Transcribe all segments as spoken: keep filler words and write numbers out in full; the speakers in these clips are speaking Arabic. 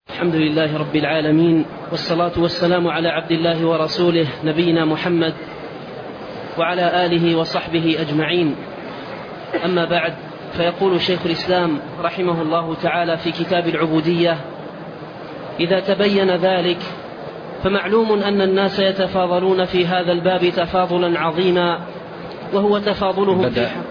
الحمد لله رب العالمين، والصلاة والسلام على عبد الله ورسوله نبينا محمد وعلى آله وصحبه أجمعين. أما بعد، فيقول شيخ الإسلام رحمه الله تعالى في كتاب العبودية: إذا تبين ذلك فمعلوم أن الناس يتفاضلون في هذا الباب تفاضلا عظيما، وهو تفاضلهم بدأ, في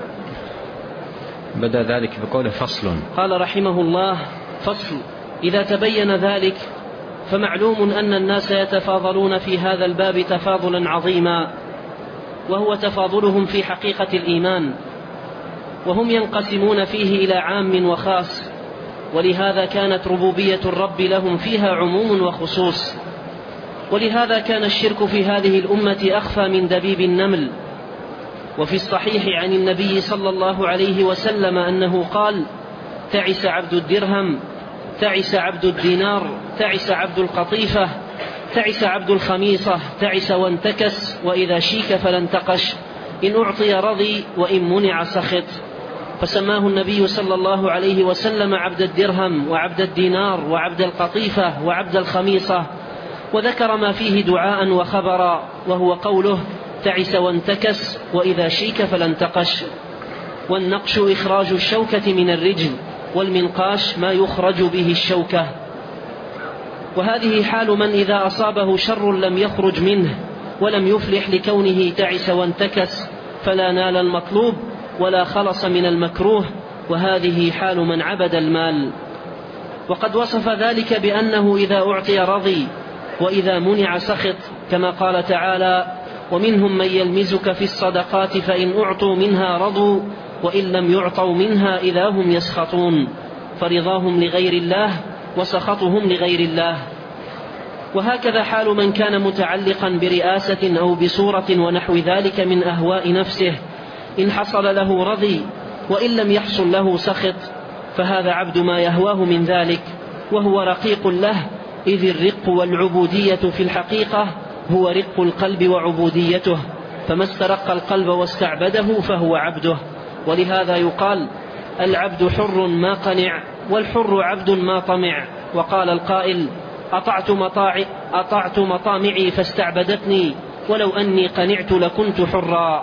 بدأ ذلك بقوله فصل. قال رحمه الله: فصل: إذا تبين ذلك فمعلوم أن الناس يتفاضلون في هذا الباب تفاضلا عظيما، وهو تفاضلهم في حقيقة الإيمان، وهم ينقسمون فيه إلى عام وخاص، ولهذا كانت ربوبية الرب لهم فيها عموم وخصوص. ولهذا كان الشرك في هذه الأمة أخفى من دبيب النمل. وفي الصحيح عن النبي صلى الله عليه وسلم أنه قال: تعس عبد الدرهم، تعس عبد الدينار، تعس عبد القطيفة، تعس عبد الخميصة، تعس وانتكس، وإذا شيك فلا انتقش، إن أعطي رضي وإن منع سخط. فسماه النبي صلى الله عليه وسلم عبد الدرهم وعبد الدينار وعبد القطيفة وعبد الخميصة، وذكر ما فيه دعاء وخبرا، وهو قوله: تعس وانتكس، وإذا شيك فلا انتقش. والنقش إخراج الشوكة من الرجل، والمنقاش ما يخرج به الشوكة. وهذه حال من إذا أصابه شر لم يخرج منه، ولم يفلح لكونه تعس وانتكس، فلا نال المطلوب ولا خلص من المكروه. وهذه حال من عبد المال. وقد وصف ذلك بأنه إذا أعطي رضي، وإذا منع سخط، كما قال تعالى: ومنهم من يلمزك في الصدقات فإن أعطوا منها رضوا وإن لم يعطوا منها إذا هم يسخطون، فرضاهم لغير الله وسخطهم لغير الله. وهكذا حال من كان متعلقا برئاسة أو بصورة ونحو ذلك من أهواء نفسه، إن حصل له رضي وإن لم يحصل له سخط، فهذا عبد ما يهواه من ذلك، وهو رقيق له، إذ الرق والعبودية في الحقيقة هو رق القلب وعبوديته، فما استرق القلب واستعبده فهو عبده. ولهذا يقال: العبد حر ما قنع، والحر عبد ما طمع. وقال القائل: أطعت, مطاع أطعت مطامعي فاستعبدتني، ولو أني قنعت لكنت حرا.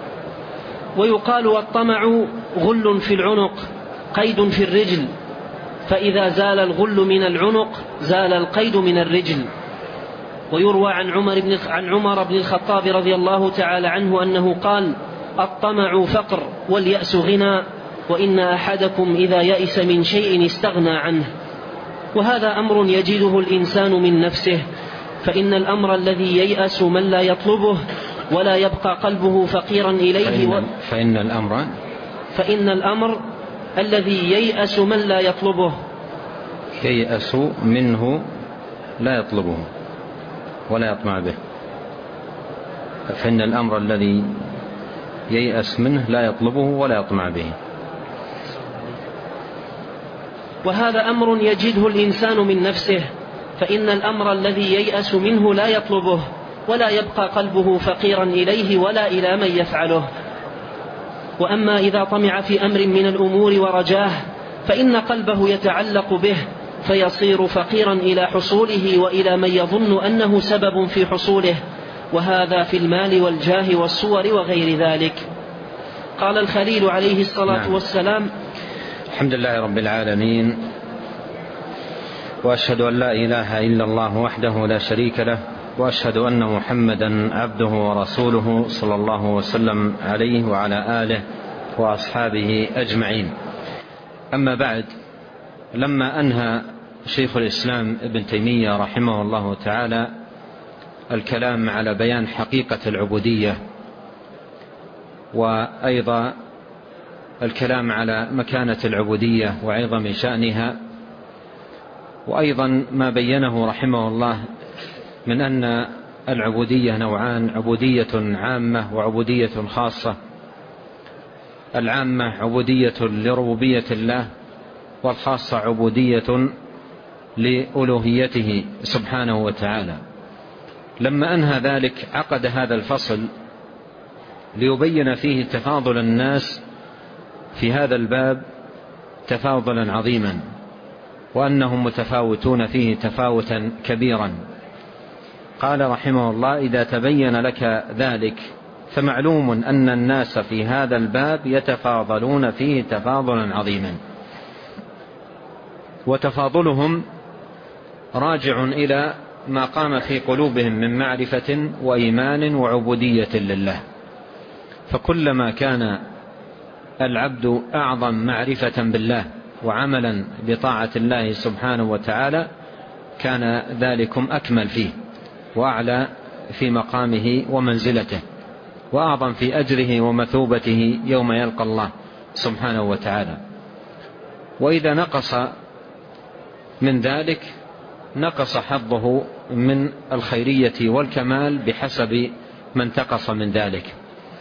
ويقال: والطمع غل في العنق، قيد في الرجل، فإذا زال الغل من العنق زال القيد من الرجل. ويروى عن عمر بن, عن عمر بن الخطاب رضي الله تعالى عنه أنه قال: الطمع فقر، واليأس غنى، وإن أحدكم إذا يئس من شيء استغنى عنه. وهذا أمر يجده الإنسان من نفسه، فإن الأمر الذي ييأس من لا يطلبه ولا يبقى قلبه فقيرا إليه فإن, و... فإن الأمر فإن الأمر الذي ييأس من لا يطلبه ييأس منه لا يطلبه ولا يطمع به. فإن الأمر الذي ييأس منه لا يطلبه ولا يطمع به. وهذا أمر يجده الإنسان من نفسه، فإن الأمر الذي ييأس منه لا يطلبه ولا يبقى قلبه فقيرا إليه ولا إلى من يفعله. وأما إذا طمع في أمر من الأمور ورجاه، فإن قلبه يتعلق به، فيصير فقيرا إلى حصوله وإلى من يظن أنه سبب في حصوله، وهذا في المال والجاه والصور وغير ذلك. قال الخليل عليه الصلاة نعم. والسلام: الحمد لله رب العالمين، وأشهد أن لا إله إلا الله وحده لا شريك له، وأشهد أن محمدا عبده ورسوله صلى الله وسلم عليه وعلى آله وأصحابه أجمعين. أما بعد، لما أنهى شيخ الإسلام ابن تيمية رحمه الله تعالى الكلام على بيان حقيقة العبودية، وأيضا الكلام على مكانة العبودية وعظم شأنها، وأيضا ما بينه رحمه الله من أن العبودية نوعان: عبودية عامة وعبودية خاصة. العامة عبودية لربوبية الله، والخاصة عبودية لألوهيته سبحانه وتعالى. لما أنهى ذلك عقد هذا الفصل ليبين فيه تفاضل الناس في هذا الباب تفاضلا عظيما، وأنهم متفاوتون فيه تفاوتا كبيرا. قال رحمه الله: إذا تبين لك ذلك فمعلوم أن الناس في هذا الباب يتفاضلون فيه تفاضلا عظيما، وتفاضلهم راجع إلى ما قام في قلوبهم من معرفة وإيمان وعبودية لله. فكلما كان العبد أعظم معرفة بالله وعملا بطاعة الله سبحانه وتعالى كان ذلكم أكمل فيه وأعلى في مقامه ومنزلته وأعظم في أجره ومثوبته يوم يلقى الله سبحانه وتعالى. وإذا نقص من ذلك نقص حظه من الخيرية والكمال بحسب ما انتقص من ذلك.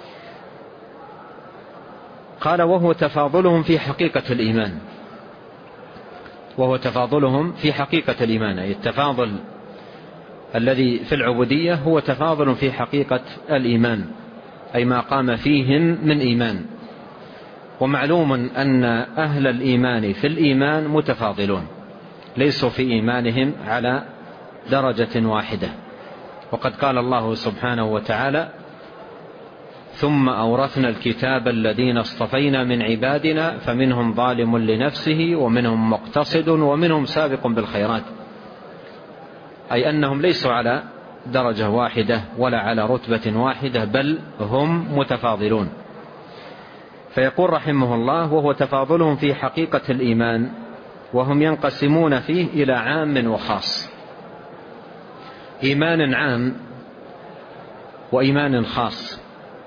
قال: وهو تفاضلهم في حقيقة الإيمان. وهو تفاضلهم في حقيقة الإيمان، أي التفاضل الذي في العبودية هو تفاضل في حقيقة الإيمان، أي ما قام فيهم من إيمان. ومعلوم أن أهل الإيمان في الإيمان متفاضلون، ليسوا في إيمانهم على درجة واحدة. وقد قال الله سبحانه وتعالى: ثم أورثنا الكتاب الذين اصطفينا من عبادنا فمنهم ظالم لنفسه ومنهم مقتصد ومنهم سابق بالخيرات، أي أنهم ليسوا على درجة واحدة ولا على رتبة واحدة، بل هم متفاضلون. فيقول رحمه الله: وهو تفاضلهم في حقيقة الإيمان، وهم ينقسمون فيه إلى عام وخاص. إيمان عام وإيمان خاص.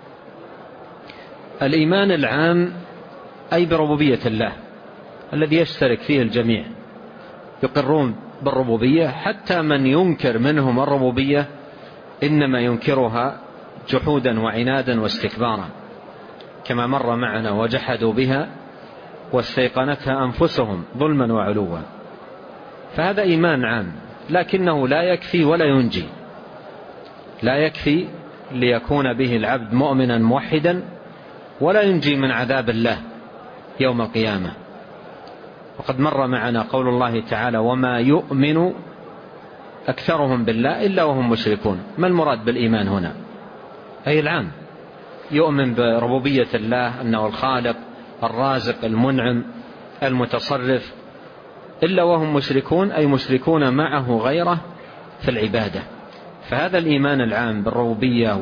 الإيمان العام أي بربوبية الله الذي يشترك فيه الجميع، يقرون بالربوبية، حتى من ينكر منهم الربوبية إنما ينكرها جحودا وعنادا واستكبارا، كما مر معنا: وجحدوا بها واستيقنتها أنفسهم ظلما وعلوا. فهذا إيمان عام، لكنه لا يكفي ولا ينجي. لا يكفي ليكون به العبد مؤمنا موحدا، ولا ينجي من عذاب الله يوم القيامة. وقد مر معنا قول الله تعالى: وما يؤمن أكثرهم بالله إلا وهم مشركون. ما المراد بالإيمان هنا؟ أي العام، يؤمن بربوبية الله أنه الخالق الرازق المنعم المتصرف، إلا وهم مشركون، أي مشركون معه غيره في العبادة. فهذا الإيمان العام بالربوبية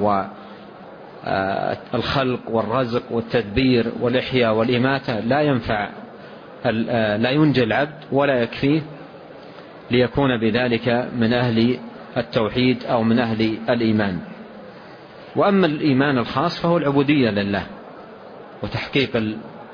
والخلق والرزق والتدبير والإحياء والإماتة لا ينفع، لا ينجي العبد ولا يكفيه ليكون بذلك من أهل التوحيد أو من أهل الإيمان. وأما الإيمان الخاص فهو العبودية لله وتحقيق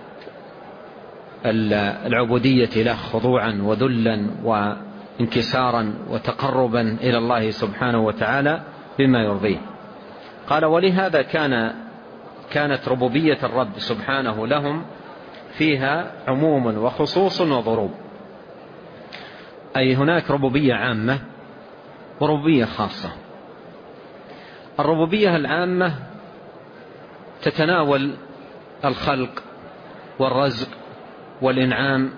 العبودية له خضوعا وذلا وانكسارا وتقربا إلى الله سبحانه وتعالى بما يرضيه. قال: ولهذا كان كانت ربوبية الرب سبحانه لهم فيها عموم وخصوص وضروب، أي هناك ربوبية عامة وربوبية خاصة. الربوبية العامة تتناول الخلق والرزق والإنعام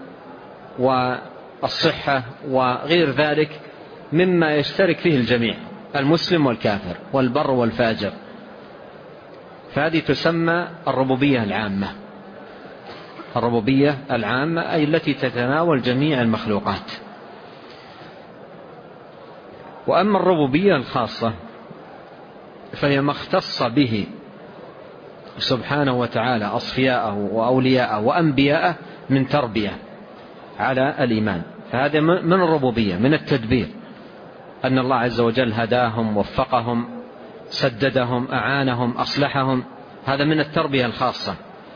والصحة وغير ذلك مما يشترك فيه الجميع، المسلم والكافر والبر والفاجر. فهذه تسمى الربوبية العامة. الربوبية العامة أي التي تتناول جميع المخلوقات. وأما الربوبية الخاصة فهي ما اختص به سبحانه وتعالى أصفياءه وأولياءه وأنبياءه من تربية على الإيمان. فهذا من الربوبية، من التدبير، أن الله عز وجل هداهم وفقهم سددهم أعانهم أصلحهم، هذا من التربية الخاصة.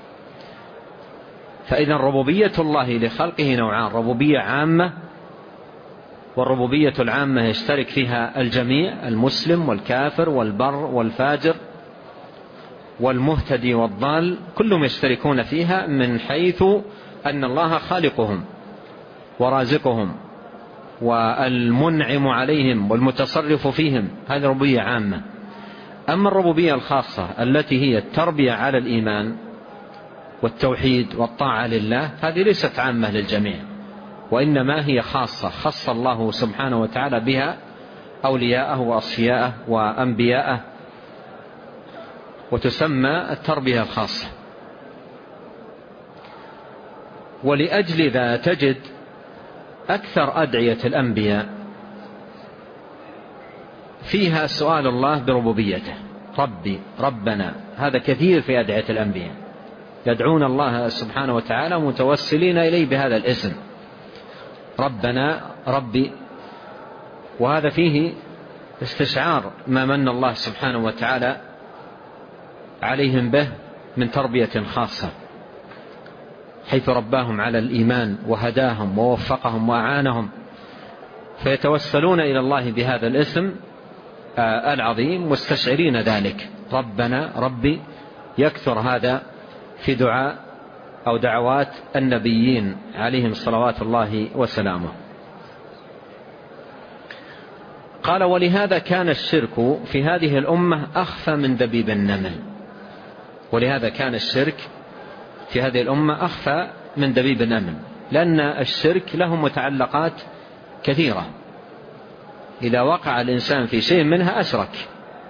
فإذا ربوبية الله لخلقه نوعان: ربوبية عامة، والربوبية العامة يشترك فيها الجميع، المسلم والكافر والبر والفاجر والمهتدي والضال، كلهم يشتركون فيها من حيث أن الله خالقهم ورازقهم والمنعم عليهم والمتصرف فيهم. هذه ربوبية عامة. أما الربوبية الخاصة التي هي التربية على الإيمان والتوحيد والطاعة لله، هذه ليست عامة للجميع، وإنما هي خاصة خص الله سبحانه وتعالى بها أولياءه وأصفياءه وأنبياءه، وتسمى التربية الخاصة. ولأجل ذا تجد أكثر أدعية الأنبياء فيها سؤال الله بربوبيته، ربي ربنا، هذا كثير في أدعية الأنبياء، يدعون الله سبحانه وتعالى متوسلين إليه بهذا الاسم ربنا ربي، وهذا فيه استشعار ما من الله سبحانه وتعالى عليهم به من تربية خاصة، حيث رباهم على الإيمان وهداهم ووفقهم وأعانهم، فيتوسلون إلى الله بهذا الاسم العظيم مستشعرين ذلك ربنا ربي. يكثر هذا في دعاء أو دعوات النبيين عليهم صلوات الله وسلامه. قال: ولهذا كان الشرك في هذه الأمة أخفى من دبيب النمل. ولهذا كان الشرك في هذه الأمة أخفى من دبيب النمل، لأن الشرك له متعلقات كثيرة، إذا وقع الإنسان في شيء منها أشرك،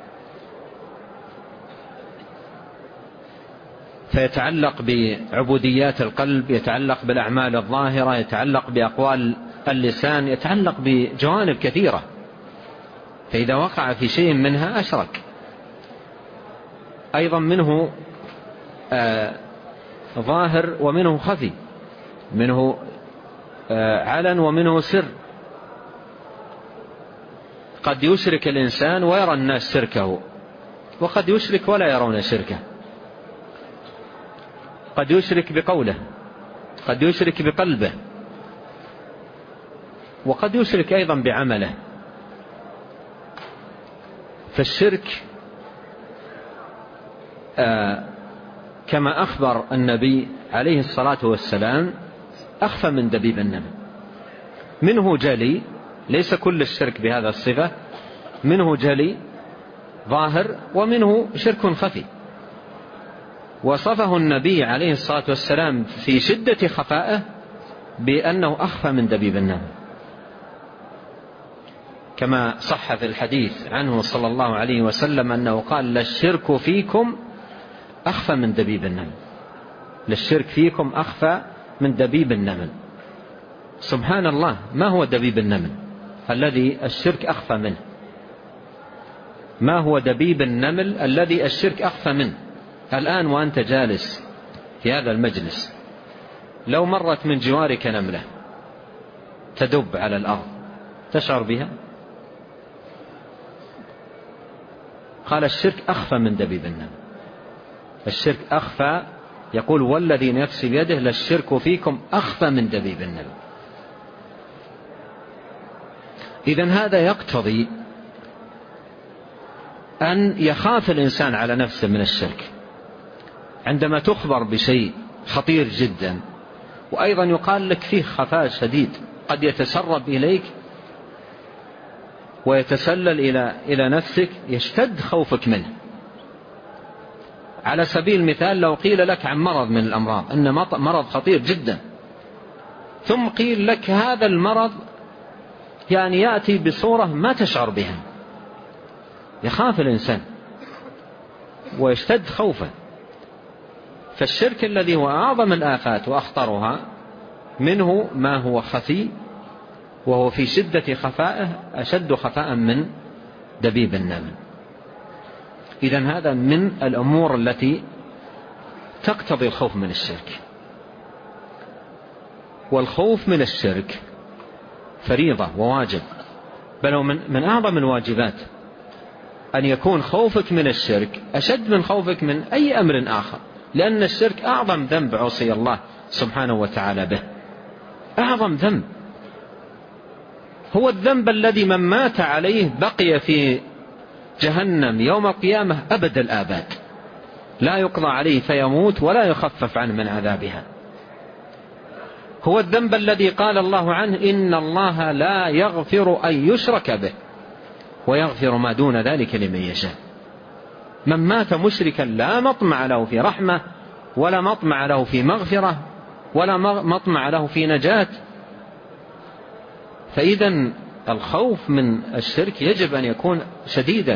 فيتعلق بعبوديات القلب، يتعلق بالأعمال الظاهرة، يتعلق بأقوال اللسان، يتعلق بجوانب كثيرة، فإذا وقع في شيء منها أشرك. أيضا منه آه ظاهر ومنه خفي، منه آه علن ومنه سر. قد يشرك الإنسان ويرى الناس شركه، وقد يشرك ولا يرون شركه. قد يشرك بقوله، قد يشرك بقلبه، وقد يشرك أيضا بعمله. فالشرك آه كما أخبر النبي عليه الصلاة والسلام أخفى من دبيب النمل. منه جلي، ليس كل الشرك بهذا الصفة، منه جلي ظاهر ومنه شرك خفي. وصفه النبي عليه الصلاة والسلام في شدة خفائه بأنه أخفى من دبيب النمل، كما صح في الحديث عنه صلى الله عليه وسلم أنه قال: للشرك فيكم أخفى من دبيب النمل. للشرك فيكم أخفى من دبيب النمل. سبحان الله، ما هو دبيب النمل الذي الشرك أخفى منه؟ ما هو دبيب النمل الذي الشرك أخفى منه؟ الآن وأنت جالس في هذا المجلس، لو مرت من جوارك نملة تدب على الأرض، تشعر بها؟ قال: الشرك أخفى من دبيب النمل. الشرك أخفى، يقول: والذي نفسي بيده للشرك فيكم أخفى من دبيب النمل. إذن هذا يقتضي أن يخاف الإنسان على نفسه من الشرك عندما تخبر بشيء خطير جدا، وأيضا يقال لك فيه خفاء شديد، قد يتسرب إليك ويتسلل إلى إلى نفسك، يشتد خوفك منه. على سبيل المثال، لو قيل لك عن مرض من الأمراض أن مرض خطير جدا، ثم قيل لك هذا المرض يعني يأتي بصورة ما تشعر بها، يخاف الإنسان ويشتد خوفه. فالشرك الذي هو أعظم الآفات وأخطرها منه ما هو خفي، وهو في شدة خفائه أشد خفاء من دبيب النمل. إذن هذا من الأمور التي تقتضي الخوف من الشرك. والخوف من الشرك فريضة وواجب، بل من, من أعظم الواجبات أن يكون خوفك من الشرك أشد من خوفك من أي أمر آخر، لأن الشرك أعظم ذنب عصي الله سبحانه وتعالى به، أعظم ذنب. هو الذنب الذي من مات عليه بقي في جهنم يوم القيامة أبد الآباد، لا يقضى عليه فيموت ولا يخفف عنه من عذابها. هو الذنب الذي قال الله عنه: إن الله لا يغفر أن يشرك به ويغفر ما دون ذلك لمن يشاء. من مات مشركا لا مطمع له في رحمة، ولا مطمع له في مغفرة، ولا مطمع له في نجاة، فإذا الخوف من الشرك يجب أن يكون شديدا.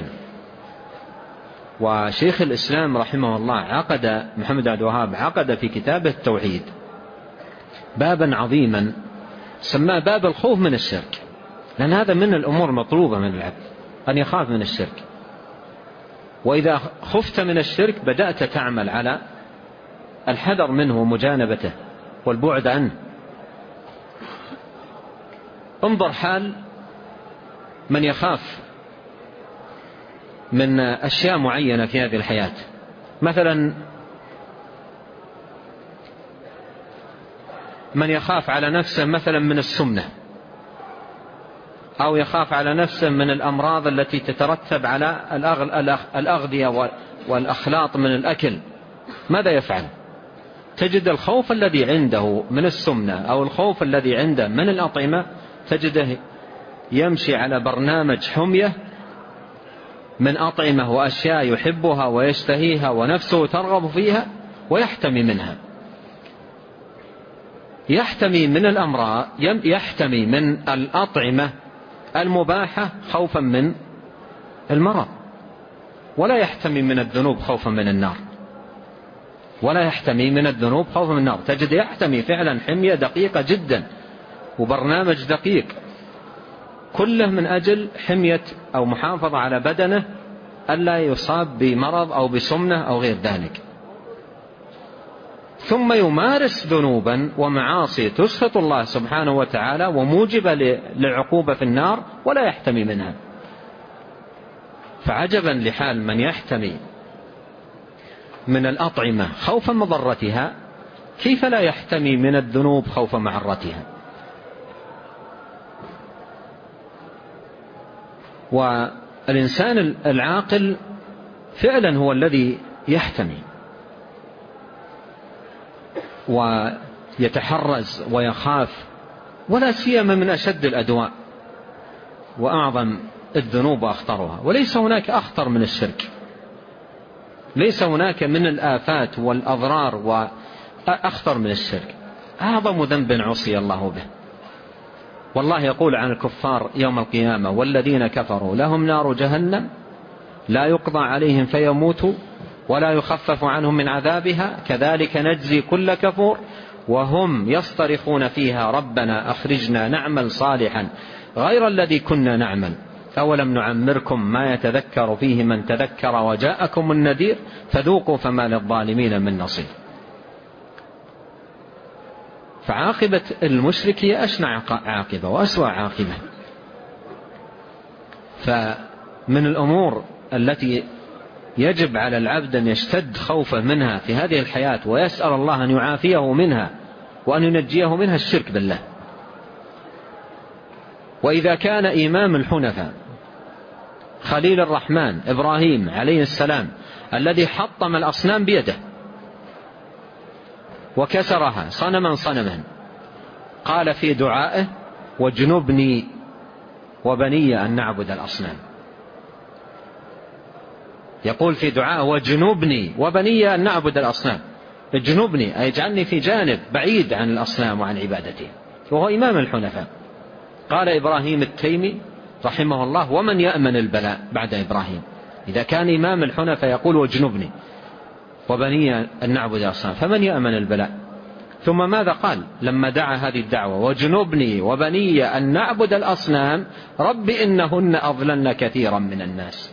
وشيخ الإسلام رحمه الله عقد محمد عبد الوهاب عقد في كتابه التوحيد بابا عظيما سماه باب الخوف من الشرك، لأن هذا من الأمور المطلوبة من العبد أن يخاف من الشرك. وإذا خفت من الشرك بدأت تعمل على الحذر منه ومجانبته والبعد عنه. انظر حال من يخاف من أشياء معينة في هذه الحياة، مثلا من يخاف على نفسه مثلا من السمنة، أو يخاف على نفسه من الأمراض التي تترتب على الأغذية والأخلاط من الأكل، ماذا يفعل؟ تجد الخوف الذي عنده من السمنة أو الخوف الذي عنده من الأطعمة تجده يمشي على برنامج حمية من أطعمة وأشياء يحبها ويشتهيها ونفسه ترغب فيها ويحتمي منها، يحتمي من الأمراض، يحتمي من الأطعمة المباحة خوفا من المرض، ولا يحتمي من الذنوب خوفا من النار، ولا يحتمي من الذنوب خوفا من النار. تجد يحتمي فعلا حمية دقيقة جدا وبرنامج دقيق كله من أجل حمية أو محافظة على بدنه ألا يصاب بمرض أو بسمنة أو غير ذلك، ثم يمارس ذنوبا ومعاصي تسخط الله سبحانه وتعالى وموجبة للعقوبة في النار ولا يحتمي منها. فعجبا لحال من يحتمي من الأطعمة خوف مضرتها، كيف لا يحتمي من الذنوب خوف معرتها؟ والإنسان العاقل فعلا هو الذي يحتمي ويتحرز ويخاف، ولا سيما من أشد الأدواء وأعظم الذنوب وأخطرها. وليس هناك أخطر من الشرك، ليس هناك من الآفات والأضرار وأخطر من الشرك. أعظم ذنب عصي الله به. والله يقول عن الكفار يوم القيامة: والذين كفروا لهم نار جهنم لا يقضى عليهم فيموتوا ولا يخفف عنهم من عذابها كذلك نجزي كل كفور وهم يصطرخون فيها ربنا أخرجنا نعمل صالحا غير الذي كنا نعمل أولم نعمركم ما يتذكر فيه من تذكر وجاءكم النذير فذوقوا فما للظالمين من نصير. فعاقبة المشرك هي أشنع عاقبة وأسوأ عاقبة. فمن الأمور التي يجب على العبد أن يشتد خوفه منها في هذه الحياة ويسأل الله أن يعافيه منها وأن ينجيه منها الشرك بالله. وإذا كان إمام الحنفاء خليل الرحمن إبراهيم عليه السلام الذي حطم الأصنام بيده وكسرها صنما صنما قال في دعائه: واجنبني وبني أن نعبد الأصنام. يقول في دعائه: واجنبني وبني أن نعبد الأصنام. اجنبني أي اجعلني في جانب بعيد عن الأصنام وعن عبادته، وهو إمام الحنفاء. قال إبراهيم التيمي رحمه الله: ومن يأمن البلاء بعد إبراهيم؟ إذا كان إمام الحنفاء يقول واجنبني وبني أن نعبد الأصنام فمن يأمن البلاء؟ ثم ماذا قال لما دعا هذه الدعوة: واجنبني وبني أن نعبد الأصنام رب إنهن أضللن كثيرا من الناس.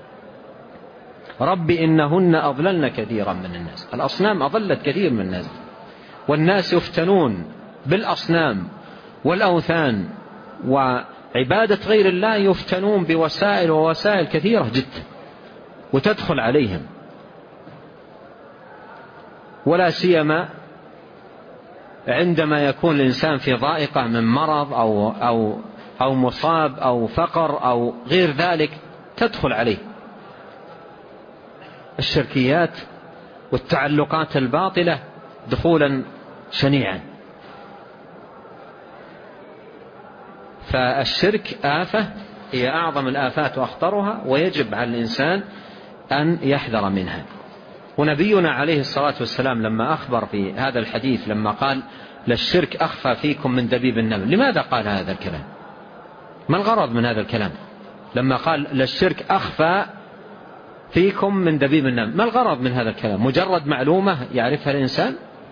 رب إنهن أضللن كثيرا من الناس. الأصنام أضلت كثير من الناس، والناس يفتنون بالأصنام والأوثان وعبادة غير الله، يفتنون بوسائل ووسائل كثيرة جدا وتدخل عليهم، ولا سيما عندما يكون الإنسان في ضائقة من مرض أو, أو, أو مصاب أو فقر أو غير ذلك، تدخل عليه الشركيات والتعلقات الباطلة دخولا شنيعا. فالشرك آفة هي أعظم الآفات وأخطرها، ويجب على الإنسان أن يحذر منها. ونبينا عليه الصلاة والسلام لما أخبر في هذا الحديث لما قال: للشرك أخفى فيكم من دبيب النمل، لماذا قال هذا الكلام؟ ما الغرض من هذا الكلام لما قال للشرك أخفى فيكم من دبيب النمل؟ ما الغرض من هذا الكلام؟ مجرد معلومة يعرفها الإنسان،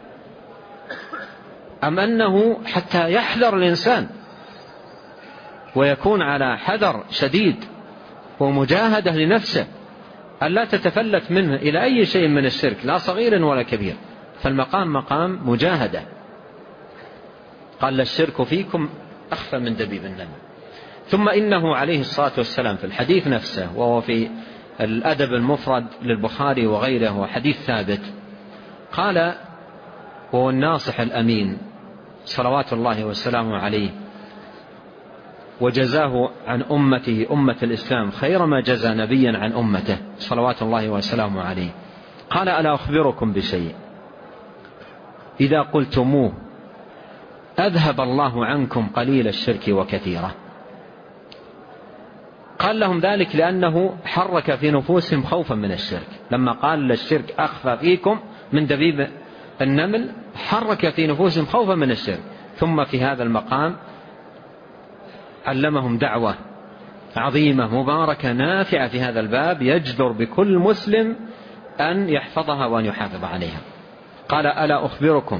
أم أنه حتى يحذر الإنسان ويكون على حذر شديد ومجاهدة لنفسه أن لا تتفلت منه إلى أي شيء من الشرك، لا صغير ولا كبير؟ فالمقام مقام مجاهدة. قال الشرك فيكم أخفى من دبيب النمل. ثم إنه عليه الصلاة والسلام في الحديث نفسه، وهو في الأدب المفرد للبخاري وغيره وحديث ثابت، قال وهو الناصح الأمين صلوات الله وسلامه عليه، وجزاه عن أمته أمة الإسلام خير ما جزى نبيا عن أمته صلوات الله وسلامه عليه، قال ألا أخبركم بشيء إذا قلتموه أذهب الله عنكم قليل الشرك وكثيره؟ قال لهم ذلك لأنه حرك في نفوسهم خوفا من الشرك. لما قال للشرك أخفى فيكم من دبيب النمل حرك في نفوسهم خوفا من الشرك. ثم في هذا المقام علمهم دعوة عظيمة مباركة نافعة في هذا الباب، يجدر بكل مسلم أن يحفظها وأن يحافظ عليها. قال ألا أخبركم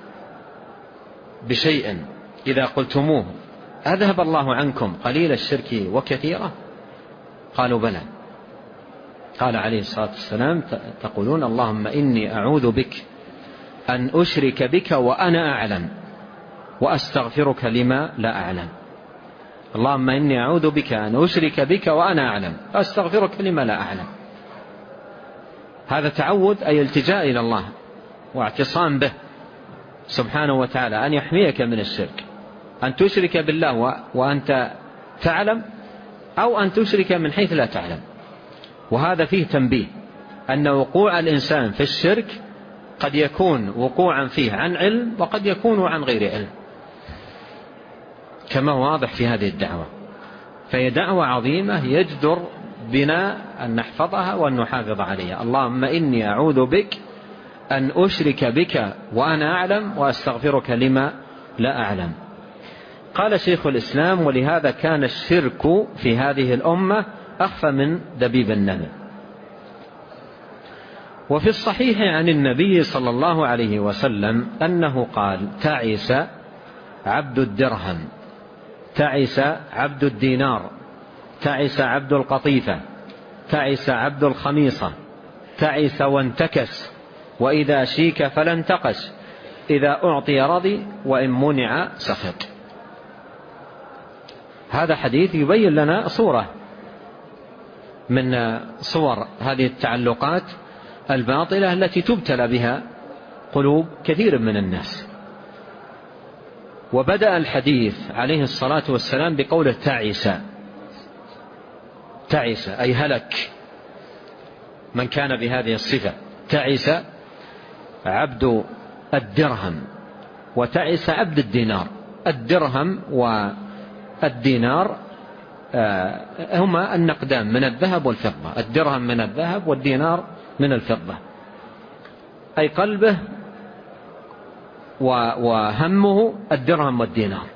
بشيء إذا قلتموه أذهب الله عنكم قليل الشرك وكثيره؟ قالوا بلى. قال عليه الصلاة والسلام تقولون اللهم إني أعوذ بك أن أشرك بك وأنا أعلم وأستغفرك لما لا أعلم. اللهم إني أعوذ بك أن أشرك بك وأنا أعلم وأستغفرك لما لا أعلم. هذا تعود أي التجاء إلى الله واعتصام به سبحانه وتعالى أن يحميك من الشرك، أن تشرك بالله وأنت تعلم، أو أن تشرك من حيث لا تعلم. وهذا فيه تنبيه أن وقوع الإنسان في الشرك قد يكون وقوعا فيه عن علم وقد يكون عن غير علم، كما واضح في هذه الدعوة. فهي دعوة عظيمة يجدر بنا أن نحفظها وأن نحافظ عليها. اللهم إني أعوذ بك أن أشرك بك وأنا أعلم وأستغفرك لما لا أعلم. قال شيخ الإسلام ولهذا كان الشرك في هذه الأمة أخفى من دبيب النمل. وفي الصحيح عن النبي صلى الله عليه وسلم أنه قال تعس عبد الدرهم، تعس عبد الدينار، تعس عبد القطيفة، تعس عبد الخميصة، تعس وانتكس، وإذا شيك فلا انتقش، إذا أعطي رضي وإن منع سخط. هذا حديث يبين لنا صورة من صور هذه التعلقات الباطلة التي تبتلى بها قلوب كثير من الناس. وبدأ الحديث عليه الصلاة والسلام بقوله تعس، تعس أي هلك من كان بهذه الصفة. تعس عبد الدرهم وتعس عبد الدينار. الدرهم والدينار هما النقدان من الذهب والفضة، الدرهم من الذهب والدينار من الفضة، أي قلبه وهمه الدرهم والدينار،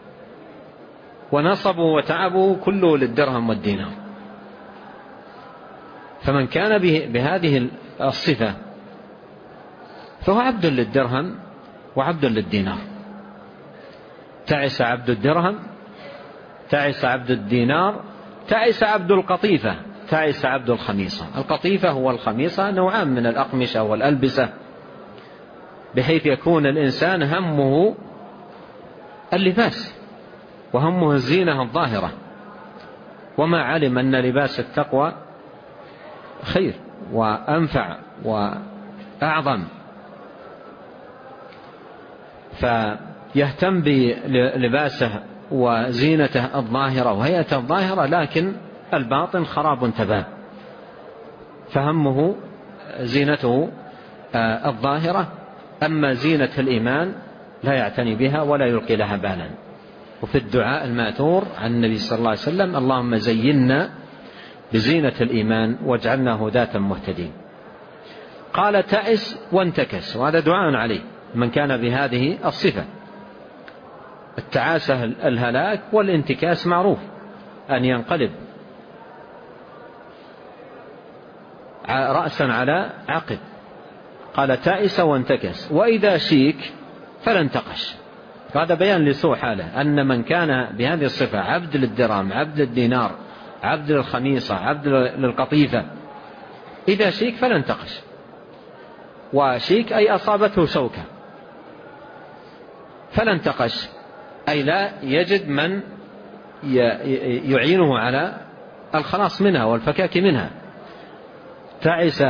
ونصبه وتعبه كله للدرهم والدينار. فمن كان بهذه الصفة فهو عبد للدرهم وعبد للدينار. تعس عبد الدرهم، تعس عبد الدينار، تعس عبد القطيفة، تعس عبد الخميصة. القطيفة هو الخميصة، نوعان من الأقمشة والألبسة، بحيث يكون الإنسان همه اللباس وهمه الزينة الظاهرة، وما علم أن لباس التقوى خير وأنفع وأعظم، فيهتم بلباسه وزينته الظاهرة وهيئته الظاهرة، لكن الباطن خراب تباب، فهمه زينته الظاهرة، أما زينة الإيمان لا يعتني بها ولا يلقي لها بالا. وفي الدعاء الماثور عن النبي صلى الله عليه وسلم اللهم زينا بزينة الإيمان واجعلنا هداة مهتدين. قال تعس وانتكس، وهذا دعاء عليه من كان بهذه الصفة. التعاسة الهلاك، والانتكاس معروف أن ينقلب رأسا على عقب. قال تعس وانتكس. وإذا شيك فلا انتقش. هذا بيان لسوء حاله، أن من كان بهذه الصفة عبد للدرهم، عبد للدينار، عبد للخميصة، عبد للقطيفة، إذا شيك فلا انتقش. وشيك أي أصابته شوكة فلا انتقش، أي لا يجد من يعينه على الخلاص منها والفكاك منها. تعس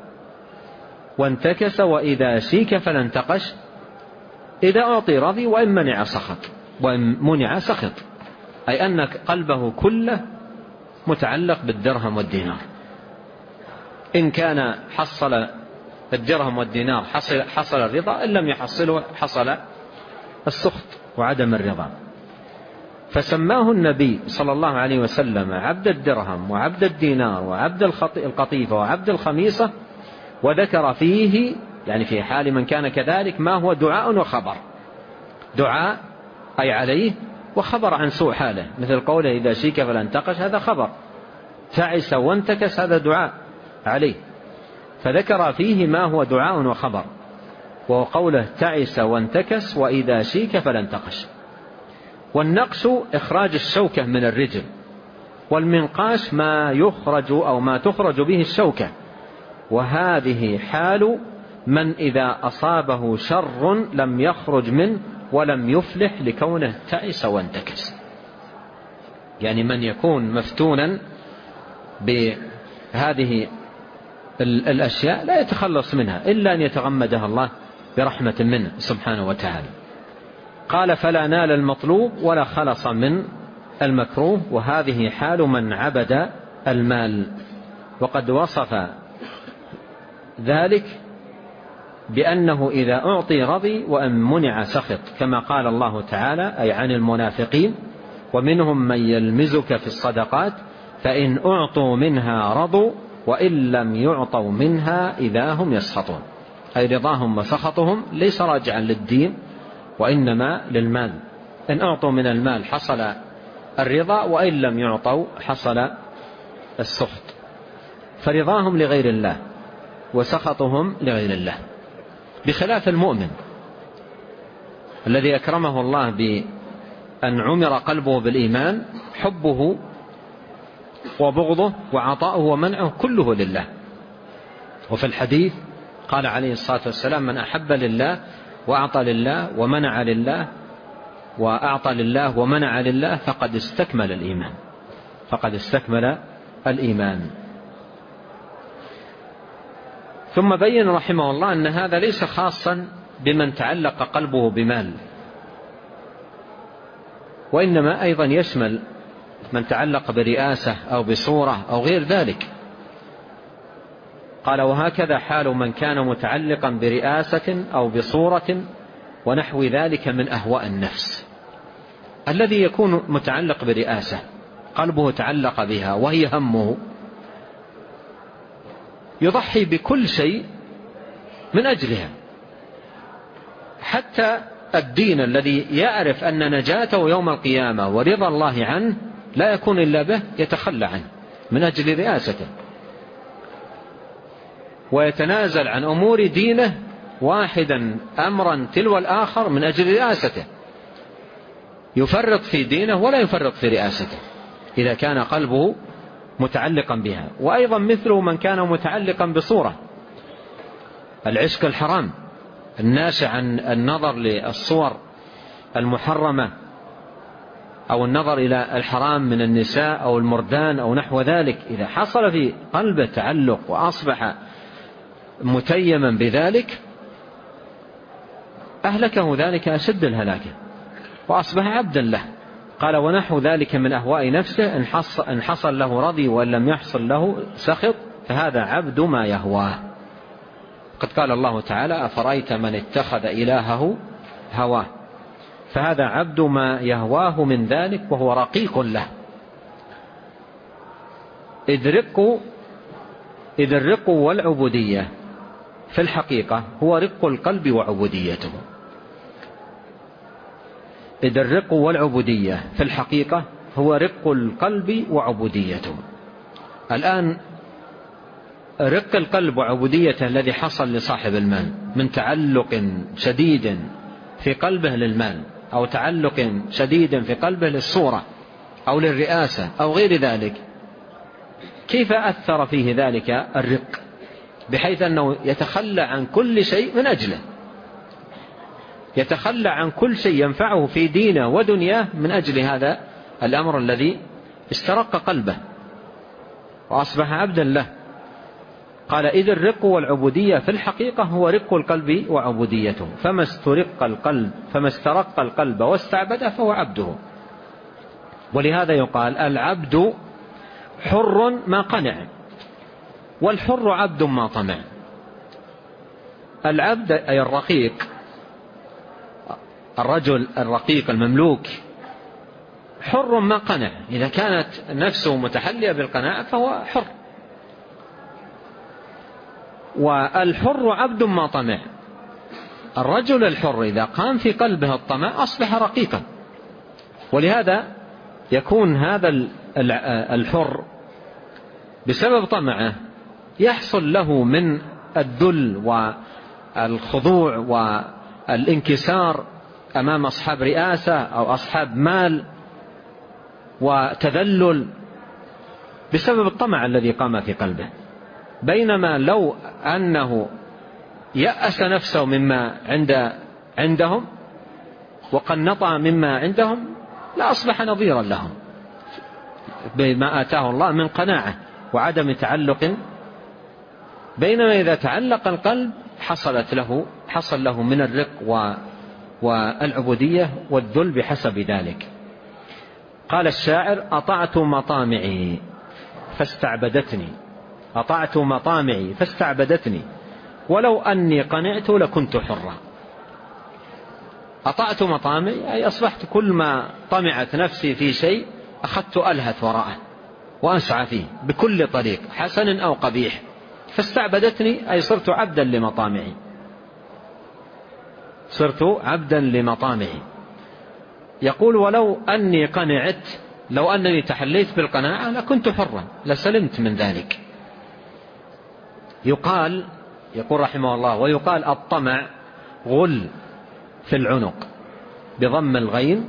وانتكس وإذا شيك فلا انتقش. إذا أعطي رضي وإن منع سخط، وإن منع سخط، أي أن قلبه كله متعلق بالدرهم والدينار. إن كان حصل الدرهم والدينار حصل, حصل الرضا، إن لم يحصله حصل السخط وعدم الرضا. فسماه النبي صلى الله عليه وسلم عبد الدرهم وعبد الدينار وعبد القطيفة وعبد الخميصة، وذكر فيه يعني في حال من كان كذلك ما هو دعاء وخبر. دعاء أي عليه، وخبر عن سوء حاله، مثل قوله إذا شيك فلا انتقش، هذا خبر. تعس وانتكس هذا دعاء عليه، فذكر فيه ما هو دعاء وخبر، وهو قوله تعس وانتكس وإذا شيك فلا انتقش. والنقش إخراج الشوكة من الرجل، والمنقاش ما يخرج أو ما تخرج به الشوكة. وهذه حال من إذا أصابه شر لم يخرج منه ولم يفلح لكونه تعس وانتكس. يعني من يكون مفتونا بهذه الأشياء لا يتخلص منها إلا أن يتغمدها الله برحمة منه سبحانه وتعالى. قال فلا نال المطلوب ولا خلص من المكروه. وهذه حال من عبد المال. وقد وصف ذلك بأنه إذا أعطي رضي وأن منع سخط، كما قال الله تعالى أي عن المنافقين: ومنهم من يلمزك في الصدقات فإن أعطوا منها رضوا وإن لم يعطوا منها إذا هم يسخطون. أي رضاهم وسخطهم ليس راجعا للدين وإنما للمال. إن أعطوا من المال حصل الرضا، وإن لم يعطوا حصل السخط. فرضاهم لغير الله وسخطهم لغير الله، بخلاف المؤمن الذي أكرمه الله بأن عمر قلبه بالإيمان، حبه وبغضه وعطاؤه ومنعه كله لله. وفي الحديث قال عليه الصلاة والسلام: من أحب لله وأعطى لله ومنع لله وأعطى لله ومنع لله فقد استكمل الإيمان، فقد استكمل الإيمان. ثم بين رحمه الله أن هذا ليس خاصا بمن تعلق قلبه بمال، وإنما أيضا يشمل من تعلق برئاسة أو بصورة أو غير ذلك. قال: وهكذا حال من كان متعلقا برئاسة أو بصورة ونحو ذلك من أهواء النفس. الذي يكون متعلق برئاسة قلبه تعلق بها وهي همه، يضحي بكل شيء من أجلها، حتى الدين الذي يعرف أن نجاته يوم القيامة ورضا الله عنه لا يكون إلا به يتخلى عنه من أجل رئاسته، ويتنازل عن أمور دينه واحدا أمرا تلو الآخر من أجل رئاسته. يفرط في دينه ولا يفرط في رئاسته إذا كان قلبه متعلقا بها. وأيضا مثله من كان متعلقا بصورة، العشق الحرام الناشئ عن النظر للصور المحرمة أو النظر إلى الحرام من النساء أو المردان أو نحو ذلك، إذا حصل في قلبه تعلق وأصبح متيما بذلك أهلكه ذلك أشد الهلاكة وأصبح عبدا له. قال: ونحو ذلك من أهواء نفسه إن حصل له رضي وإن لم يحصل له سخط فهذا عبد ما يهواه. قد قال الله تعالى: أفرأيت من اتخذ إلهه هواه، فهذا عبد ما يهواه من ذلك وهو رقيق له. إذ رق إذ الرق والعبودية في الحقيقة هو رق القلب وعبوديته. إذ الرق والعبودية في الحقيقة هو رق القلب وعبوديته. الآن رق القلب وعبوديته الذي حصل لصاحب المال من تعلق شديد في قلبه للمال، أو تعلق شديد في قلبه للصورة أو للرئاسة أو غير ذلك، كيف أثر فيه ذلك الرق بحيث أنه يتخلى عن كل شيء من أجله، يتخلى عن كل شيء ينفعه في دينه ودنياه من أجل هذا الأمر الذي استرق قلبه وأصبح عبدا له. قال إذ الرق والعبودية في الحقيقة هو رق القلب وعبوديته، فما استرق القلب فما استرق القلب واستعبده فهو عبده. ولهذا يقال العبد حر ما قنع، والحر عبد ما طمع. العبد أي الرقيق، الرجل الرقيق المملوك حر ما قنع، إذا كانت نفسه متحلية بالقناعة فهو حر. والحر عبد ما طمع، الرجل الحر إذا قام في قلبه الطمع أصبح رقيقا. ولهذا يكون هذا الحر بسبب طمعه يحصل له من الذل والخضوع والانكسار أمام أصحاب رئاسة أو أصحاب مال وتذلل بسبب الطمع الذي قام في قلبه. بينما لو أنه يأس نفسه مما عند عندهم وقنطع مما عندهم لا أصبح نظيرا لهم بما آتاه الله من قناعة وعدم تعلق. بينما إذا تعلق القلب حصلت له حصل له من الرق والعبودية والذل بحسب ذلك. قال الشاعر أطعت مطامعي فاستعبدتني، أطعت مطامعي فاستعبدتني ولو أني قنعت لكنت حرا. أطعت مطامعي أي أصبحت كل ما طمعت نفسي في شيء أخذت ألهث وراءه وأسعى فيه بكل طريق حسن أو قبيح. فاستعبدتني أي صرت عبدا لمطامعي، صرت عبدا لمطامعي. يقول ولو أني قنعت، لو أنني تحليت بالقناعة لكنت حرا لسلمت من ذلك. يقال يقول رحمه الله ويقال الطمع غل في العنق بضم الغين،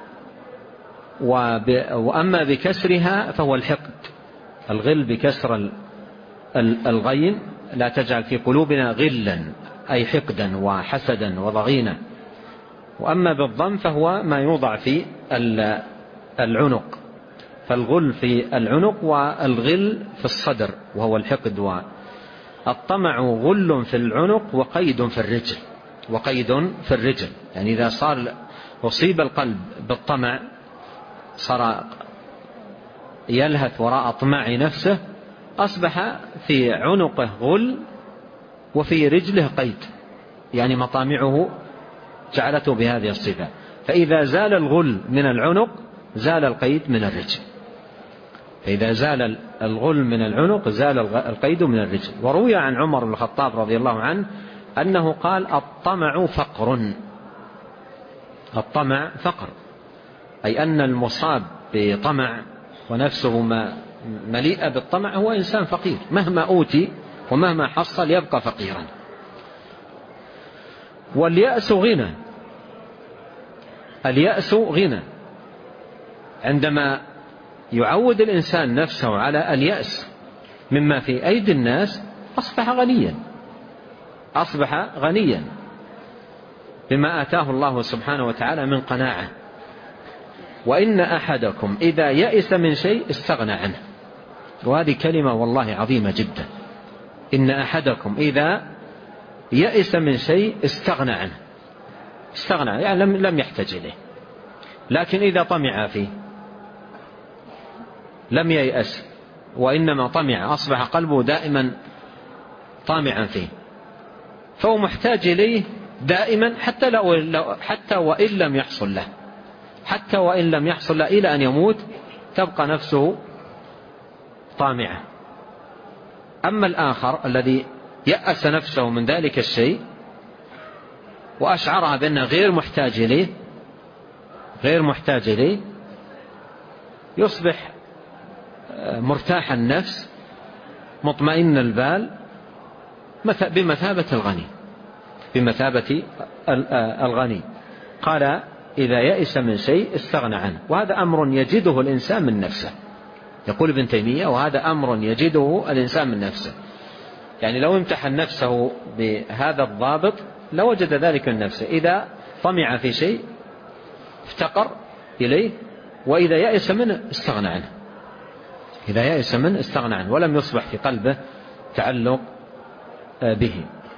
وأما بكسرها فهو الحقد. الغل بكسر الغين لا تجعل في قلوبنا غلا أي حقدا وحسدا وضغينا. وأما بالضم فهو ما يوضع في العنق، فالغل في العنق والغل في الصدر وهو الحقد. والطمع غل في العنق وقيد في الرجل، وقيد في الرجل يعني إذا صار أصيب القلب بالطمع صار يلهث وراء طمع نفسه، أصبح في عنقه غل وفي رجله قيد، يعني مطامعه جعلته بهذه الصفة. فإذا زال الغل من العنق زال القيد من الرجل، فإذا زال الغل من العنق زال القيد من الرجل. وروي عن عمر بن الخطاب رضي الله عنه أنه قال الطمع فقر، الطمع فقر أي أن المصاب بطمع ونفسه مليئة بالطمع هو إنسان فقير، مهما أوتي ومهما حصل يبقى فقيرا. واليأس غنى، اليأس غنى، عندما يعود الإنسان نفسه على اليأس مما في أيدي الناس أصبح غنيا، أصبح غنيا بما آتاه الله سبحانه وتعالى من قناعة. وإن أحدكم إذا يئس من شيء استغنى عنه، وهذه كلمة والله عظيمة جدا. إن أحدكم إذا يئس من شيء استغنى عنه، استغنى يعني لم, لم يحتاج إليه. لكن إذا طمع فيه لم ييأس وإنما طمع، أصبح قلبه دائما طامعا فيه، فهو محتاج إليه دائما حتى, لو حتى وإن لم يحصل له، حتى وإن لم يحصل له إلى أن يموت تبقى نفسه طامعة. أما الآخر الذي يأس نفسه من ذلك الشيء وأشعرها بأنه غير محتاج إليه غير محتاج إليه يصبح مرتاح النفس مطمئن البال بمثابة الغني بمثابة الغني. قال إذا يئس من شيء استغنى عنه، وهذا أمر يجده الإنسان من نفسه. يقول ابن تيمية وهذا أمر يجده الإنسان من نفسه، يعني لو امتحن نفسه بهذا الضابط لوجد ذلك من نفسه. إذا طمع في شيء افتقر إليه، وإذا يئس منه استغنى عنه إذا يئس منه استغنى عنه ولم يصبح في قلبه تعلق به.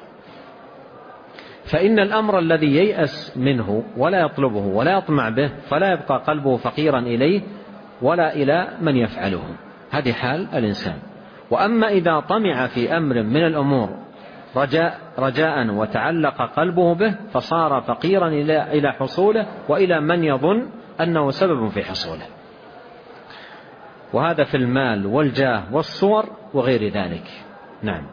فإن الأمر الذي ييأس منه ولا يطلبه ولا يطمع به فلا يبقى قلبه فقيرا إليه ولا إلى من يفعله. هذه حال الإنسان. وأما إذا طمع في أمر من الأمور رجاء, رجاء وتعلق قلبه به فصار فقيرا إلى حصوله وإلى من يظن أنه سبب في حصوله. وهذا في المال والجاه والصور وغير ذلك. نعم.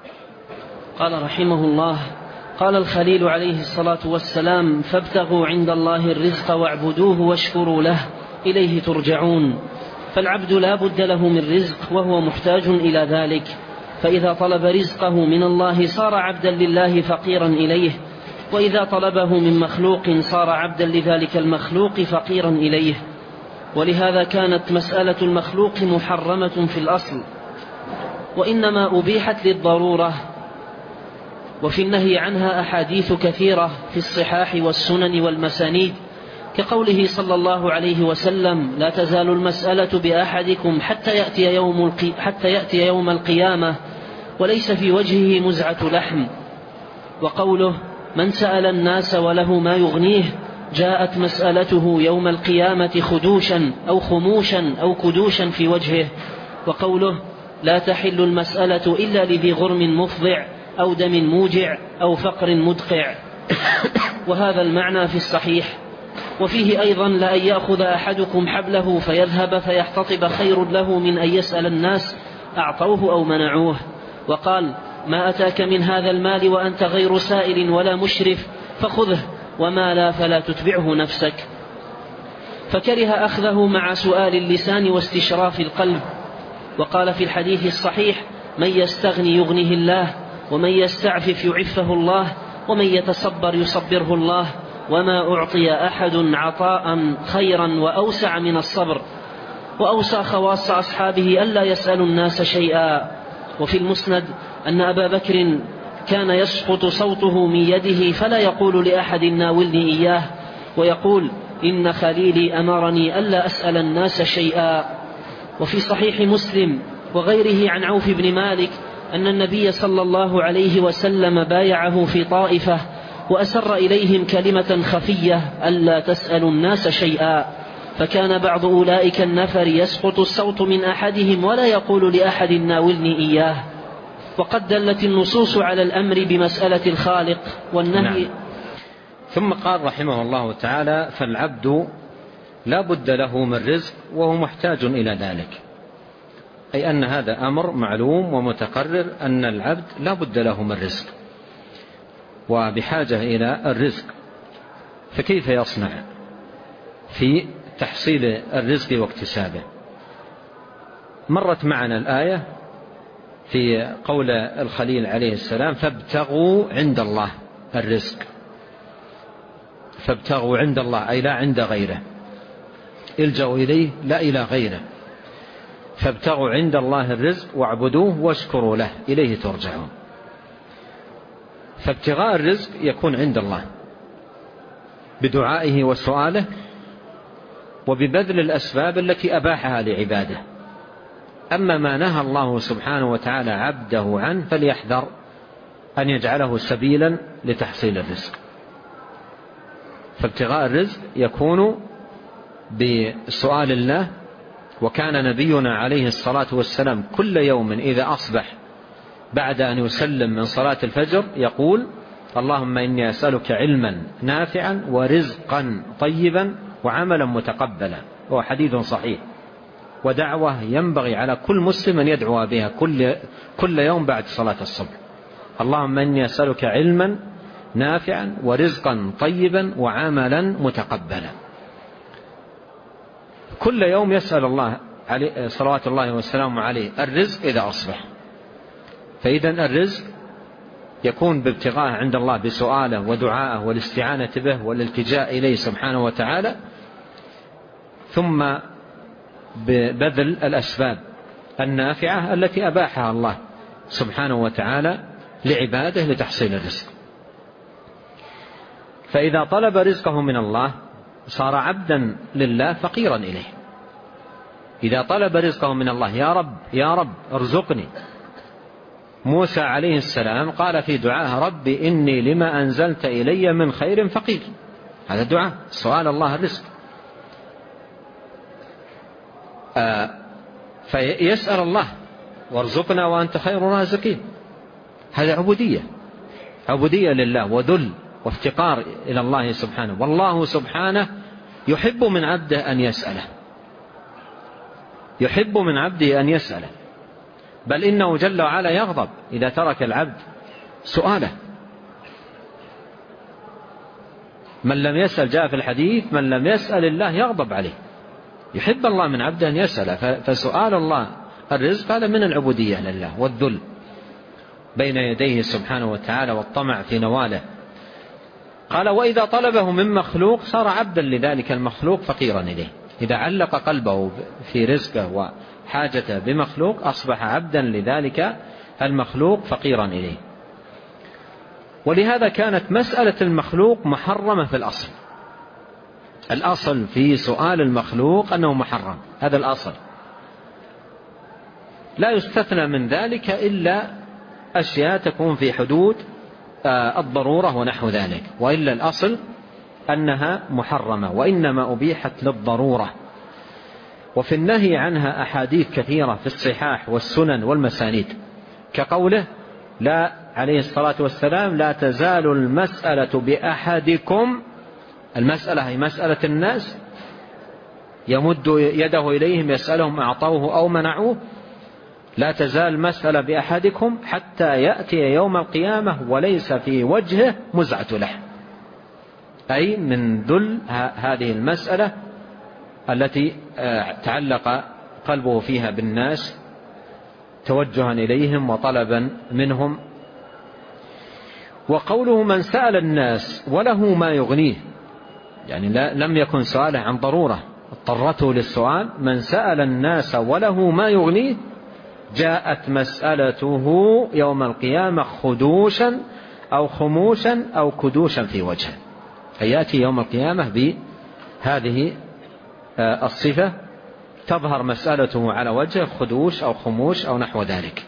قال رحمه الله: قال الخليل عليه الصلاة والسلام: فابتغوا عند الله الرزق واعبدوه واشكروا له إليه ترجعون. فالعبد لا بد له من رزق وهو محتاج إلى ذلك، فإذا طلب رزقه من الله صار عبدا لله فقيرا إليه، وإذا طلبه من مخلوق صار عبدا لذلك المخلوق فقيرا إليه. ولهذا كانت مسألة المخلوق محرمة في الأصل، وإنما أبيحت للضرورة، وفي النهي عنها أحاديث كثيرة في الصحاح والسنن والمسانيد، كقوله صلى الله عليه وسلم: لا تزال المسألة بأحدكم حتى يأتي يوم, القي... حتى يأتي يوم القيامة وليس في وجهه مزعة لحم. وقوله: من سأل الناس وله ما يغنيه جاءت مسألته يوم القيامة خدوشا أو خموشا أو كدوشا في وجهه. وقوله: لا تحل المسألة إلا لذي غرم مفضع أو دم موجع أو فقر مدقع. وهذا المعنى في الصحيح. وفيه أيضا: لأن يأخذ أحدكم حبله فيذهب فيحتطب خير له من أن يسأل الناس أعطوه أو منعوه. وقال: ما أتاك من هذا المال وأنت غير سائل ولا مشرف فخذه، وما لا فلا تتبعه نفسك. فكره أخذه مع سؤال اللسان واستشراف القلب. وقال في الحديث الصحيح: من يستغني يغنيه الله، ومن يستعفف يعفه الله، ومن يتصبر يصبره الله، وما أعطي أحد عطاء خيرا وأوسع من الصبر. وأوصى خواص أصحابه ألا يسألوا الناس شيئا. وفي المسند أن أبا بكر كان يسقط صوته من يده فلا يقول لأحد ناولني إياه، ويقول: إن خليلي أمرني ألا أسأل الناس شيئا. وفي صحيح مسلم وغيره عن عوف بن مالك أن النبي صلى الله عليه وسلم بايعه في طائفة وأسر إليهم كلمة خفية: ألا تسألوا الناس شيئا. فكان بعض أولئك النفر يسقط الصوت من أحدهم ولا يقول لأحد ناولني إياه. وقد دلت النصوص على الأمر بمسألة الخالق والنهي. نعم. ثم قال رحمه الله تعالى: فالعبد لا بد له من رزق وهو محتاج إلى ذلك، أي أن هذا أمر معلوم ومتقرر أن العبد لا بد له من رزق وبحاجة إلى الرزق. فكيف يصنع في تحصيل الرزق واكتسابه؟ مرت معنا الآية في قول الخليل عليه السلام: فابتغوا عند الله الرزق. فابتغوا عند الله أي لا عند غيره، الجأوا إليه لا إلى غيره. فابتغوا عند الله الرزق واعبدوه واشكروا له إليه ترجعون. فابتغاء الرزق يكون عند الله بدعائه وسؤاله وببذل الأسباب التي أباحها لعباده. أما ما نهى الله سبحانه وتعالى عبده عنه فليحذر أن يجعله سبيلا لتحصيل الرزق. فابتغاء الرزق يكون بسؤال الله. وكان نبينا عليه الصلاة والسلام كل يوم إذا أصبح بعد أن يسلم من صلاة الفجر يقول: اللهم إني أسألك علما نافعا ورزقا طيبا وعملا متقبلا. هو حديث صحيح، ودعوة ينبغي على كل مسلم أن يدعو بها كل, كل يوم بعد صلاة الصبح: اللهم إني أسألك علما نافعا ورزقا طيبا وعملا متقبلا. كل يوم يسأل الله عليه صلوات الله والسلام عليه الرزق إذا أصبح. فإذا الرزق يكون بابتغاء عند الله بسؤاله ودعائه والاستعانة به والالتجاء إليه سبحانه وتعالى، ثم ببذل الأسباب النافعة التي أباحها الله سبحانه وتعالى لعباده لتحصيل الرزق. فإذا طلب رزقه من الله صار عبدا لله فقيرا إليه. إذا طلب رزقه من الله يا رب يا رب ارزقني، موسى عليه السلام قال في دعائه رب إني لما أنزلت إلي من خير فقير. هذا دعاء سؤال الله الرزق. آه فيسأل الله وارزقنا وأنت خير الرازقين. هذا عبودية، عبودية لله وذل وافتقار إلى الله سبحانه. والله سبحانه يحب من عبده أن يسأله، يحب من عبده أن يسأله، بل إنه جل وعلا يغضب إذا ترك العبد سؤاله. من لم يسأل، جاء في الحديث من لم يسأل الله يغضب عليه. يحب الله من عبده أن يسأله. فسؤال الله الرزق هذا من العبودية لله والذل بين يديه سبحانه وتعالى والطمع في نواله. قال وإذا طلبه من مخلوق صار عبدا لذلك المخلوق فقيرا إليه. إذا علق قلبه في رزقه وحاجته بمخلوق أصبح عبدا لذلك المخلوق فقيرا إليه. ولهذا كانت مسألة المخلوق محرمة في الأصل. الأصل في سؤال المخلوق أنه محرم، هذا الأصل، لا يستثنى من ذلك إلا أشياء تكون في حدود الضرورة ونحو ذلك، وإلا الأصل أنها محرمة وإنما أبيحت للضرورة. وفي النهي عنها أحاديث كثيرة في الصحاح والسنن والمسانيد، كقوله لا عليه الصلاة والسلام لا تزال المسألة بأحدكم، المسألة هي مسألة الناس، يمد يده إليهم يسألهم أعطوه أو منعوه، لا تزال مسألة بأحدكم حتى يأتي يوم القيامة وليس في وجهه مزعة لحم. أي من ذل هذه المسألة التي تعلق قلبه فيها بالناس توجها إليهم وطلبا منهم. وقوله من سأل الناس وله ما يغنيه، يعني لم يكن سؤاله عن ضرورة اضطرته للسؤال، من سأل الناس وله ما يغنيه جاءت مسألته يوم القيامة خدوشا أو خموشا أو كدوشا في وجهه. فيأتي يوم القيامة بهذه الصفة تظهر مسألته على وجهه خدوش أو خموش أو نحو ذلك.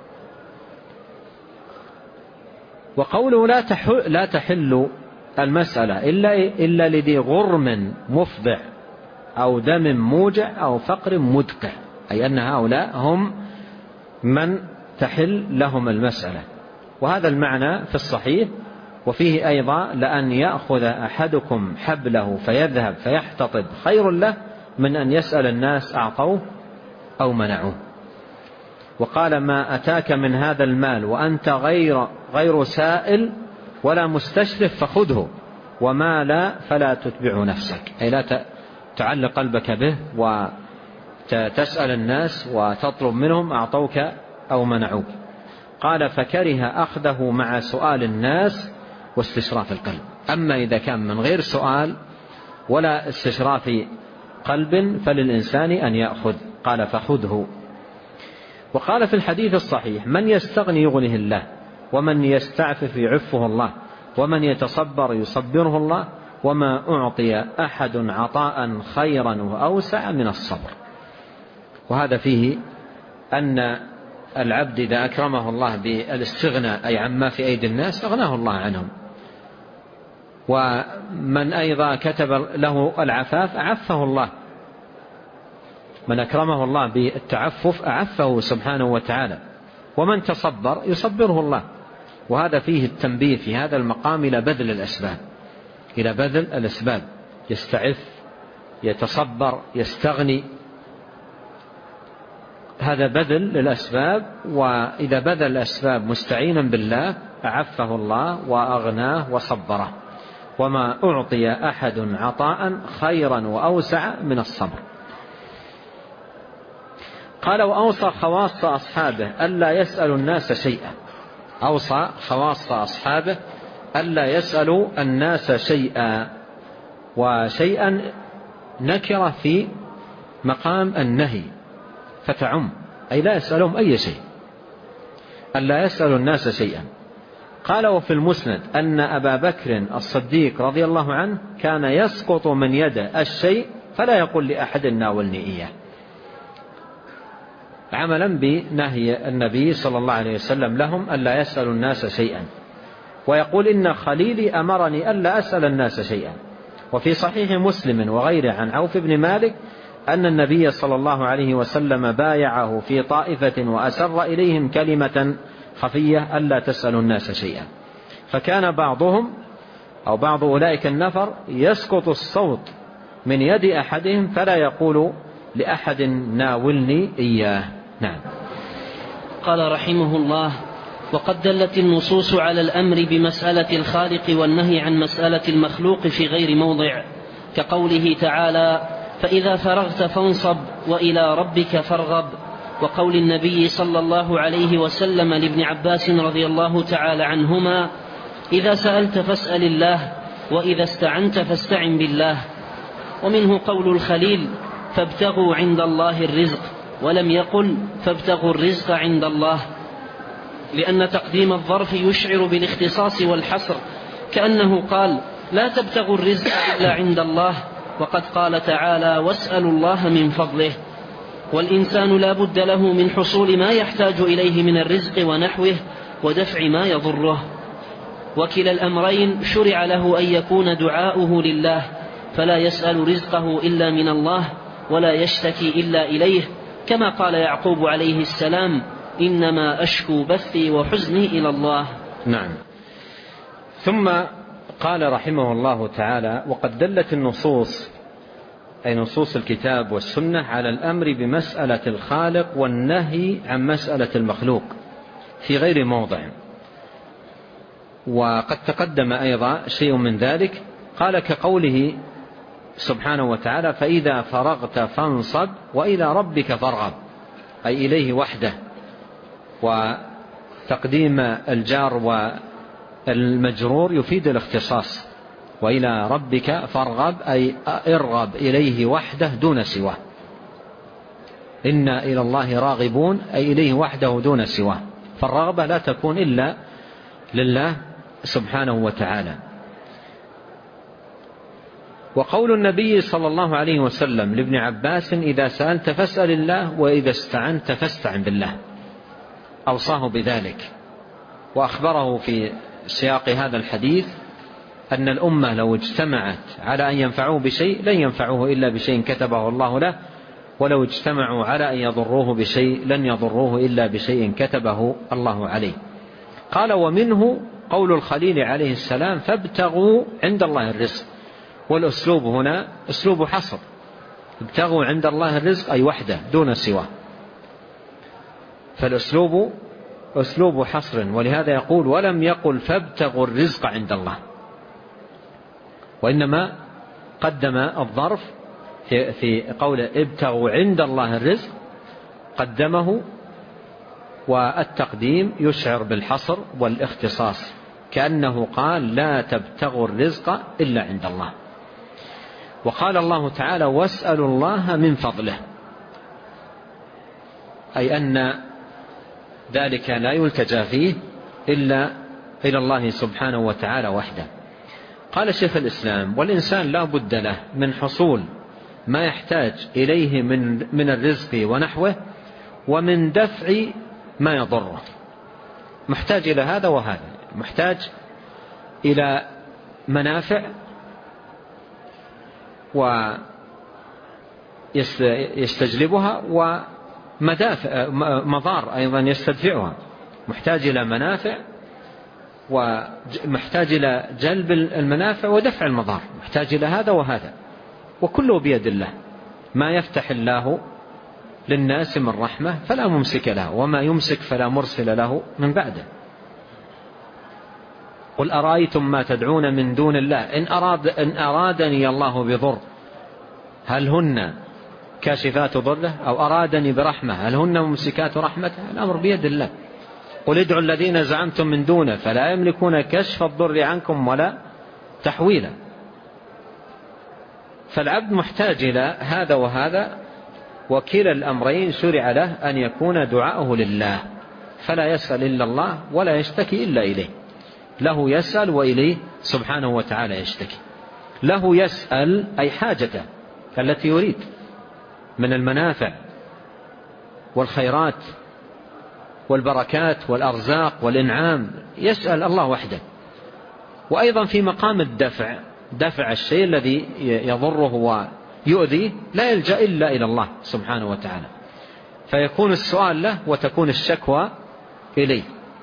وقوله لا تحل, لا تحل المسألة إلا, إلا لذي غرم مفضع أو دم موجع أو فقر مدقع، أي أن هؤلاء هم من تحل لهم المسألة. وهذا المعنى في الصحيح. وفيه أيضا لأن يأخذ أحدكم حبله فيذهب فيحتطب خير له من أن يسأل الناس أعطوه أو منعوه. وقال ما أتاك من هذا المال وأنت غير, غير سائل ولا مستشرف فخذه وما لا فلا تتبع نفسك، أي لا تعلق قلبك به وتسأل الناس وتطلب منهم أعطوك أو منعوك. قال فكره أخذه مع سؤال الناس واستشراف القلب. أما إذا كان من غير سؤال ولا استشراف قلب فللإنسان أن يأخذ. قال فخذه. وقال في الحديث الصحيح من يستغني يغنه الله ومن يستعفف يعفه الله ومن يتصبر يصبره الله وما أعطي أحد عطاء خيرا وأوسع من الصبر. وهذا فيه أن العبد إذا أكرمه الله بالاستغناء أي عما في أيدي الناس أغناه الله عنهم. ومن أيضا كتب له العفاف أعفه الله، من أكرمه الله بالتعفف أعفه سبحانه وتعالى. ومن تصبر يصبره الله. وهذا فيه التنبيه في هذا المقام إلى بذل الأسباب، إلى بذل الأسباب، يستعف يتصبر يستغني، هذا بذل للأسباب. وإذا بذل الأسباب مستعينا بالله أعفه الله وأغناه وصبره. وما أعطي أحد عطاء خيرا وأوسع من الصبر. قال وأوصى خواص أصحابه ألا يسألوا الناس شيئا. أوصى خواص أصحابه ألا يسألوا الناس شيئا، وشيئا نكرة في مقام النهي فتعم، أي لا يسألهم أي شيء، ألا يسألوا الناس شيئا. قال وفي المسند أن أبا بكر الصديق رضي الله عنه كان يسقط من يده الشيء فلا يقول لأحد ناولني إياه، عملا بنهي النبي صلى الله عليه وسلم لهم ألا يسألوا الناس شيئا، ويقول إن خليلي أمرني ألا أسأل الناس شيئا. وفي صحيح مسلم وغيره عن عوف بن مالك أن النبي صلى الله عليه وسلم بايعه في طائفة وأسر إليهم كلمة خفية ألا تسألوا الناس شيئا، فكان بعضهم أو بعض أولئك النفر يسقط الصوت من يد أحدهم فلا يقول لأحد ناولني إياه. نعم. قال رحمه الله: وقد دلت النصوص على الأمر بمسألة الخالق والنهي عن مسألة المخلوق في غير موضع، كقوله تعالى: فإذا فرغت فانصب وإلى ربك فارغب، وقول النبي صلى الله عليه وسلم لابن عباس رضي الله تعالى عنهما: إذا سألت فاسأل الله، وإذا استعنت فاستعن بالله. ومنه قول الخليل: فابتغوا عند الله الرزق، ولم يقل فابتغوا الرزق عند الله، لأن تقديم الظرف يشعر بالاختصاص والحصر، كأنه قال: لا تبتغوا الرزق إلا عند الله، وقد قال تعالى: واسألوا الله من فضله. والإنسان لا بد له من حصول ما يحتاج إليه من الرزق ونحوه ودفع ما يضره، وكلا الأمرين شرع له أن يكون دعاؤه لله، فلا يسأل رزقه إلا من الله ولا يشتكي إلا إليه، كما قال يعقوب عليه السلام: إنما أشكو بثي وحزني إلى الله. نعم. ثم قال رحمه الله تعالى: وقد دلت النصوص أي نصوص الكتاب والسنة على الأمر بمسألة الخالق والنهي عن مسألة المخلوق في غير موضع، وقد تقدم أيضا شيء من ذلك. قال كقوله سبحانه وتعالى: فإذا فرغت فانصب وإلى ربك فارغب، أي إليه وحده، وتقديم الجار والمجرور يفيد الاختصاص، وإلى ربك فارغب أي ارغب إليه وحده دون سواه، إنا إلى الله راغبون أي إليه وحده دون سواه، فالرغبة لا تكون إلا لله سبحانه وتعالى. وقول النبي صلى الله عليه وسلم لابن عباس: إذا سألت فاسأل الله، وإذا استعنت فاستعن بالله، أوصاه بذلك، وأخبره في سياق هذا الحديث أن الأمة لو اجتمعت على أن ينفعوه بشيء لن ينفعوه إلا بشيء كتبه الله له، ولو اجتمعوا على أن يضروه بشيء لن يضروه إلا بشيء كتبه الله عليه. قال: ومنه قول الخليل عليه السلام: فابتغوا عند الله الرزق، والأسلوب هنا أسلوب حصر، ابتغوا عند الله الرزق أي وحده دون سواه، فالأسلوب أسلوب حصر، ولهذا يقول: ولم يقل فابتغوا الرزق عند الله، وإنما قدم الظرف في قول ابتغوا عند الله الرزق، قدمه، والتقديم يشعر بالحصر والاختصاص، كأنه قال: لا تبتغوا الرزق إلا عند الله. وقال الله تعالى: واسألوا الله من فضله، أي أن ذلك لا يلتجأ فيه إلا إلى الله سبحانه وتعالى وحده. قال شيخ الإسلام: والإنسان لا بد له من حصول ما يحتاج إليه من من الرزق ونحوه، ومن دفع ما يضره، محتاج إلى هذا وهذا، محتاج إلى منافع ويستجلبها، ومدافع مضار أيضا يستدفعها، محتاج إلى منافع ومحتاج إلى جلب المنافع ودفع المضار، محتاج إلى هذا وهذا، وكله بيد الله. ما يفتح الله للناس من رحمة فلا ممسك له، وما يمسك فلا مرسل له من بعده. قل أرأيتم ما تدعون من دون الله إن أراد إن أرادني الله بضر هل هن كاشفات ضره أو أرادني برحمة هل هن ممسكات رحمته؟ الأمر بيد الله. قل ادعوا الذين زعمتم من دونه فلا يملكون كشف الضر عنكم ولا تحويلا. فالعبد محتاج إلى هذا وهذا، وكلا الأمرين شرع له أن يكون دعاؤه لله، فلا يسأل إلا الله ولا يشتكي إلا إليه. له يسأل وإليه سبحانه وتعالى يشتكي. له يسأل أي حاجته التي يريد من المنافع والخيرات والبركات والأرزاق والإنعام، يسأل الله وحده. وأيضا في مقام الدفع، دفع الشيء الذي يضره ويؤذيه، لا يلجأ إلا إلى الله سبحانه وتعالى، فيكون السؤال له وتكون الشكوى إليه،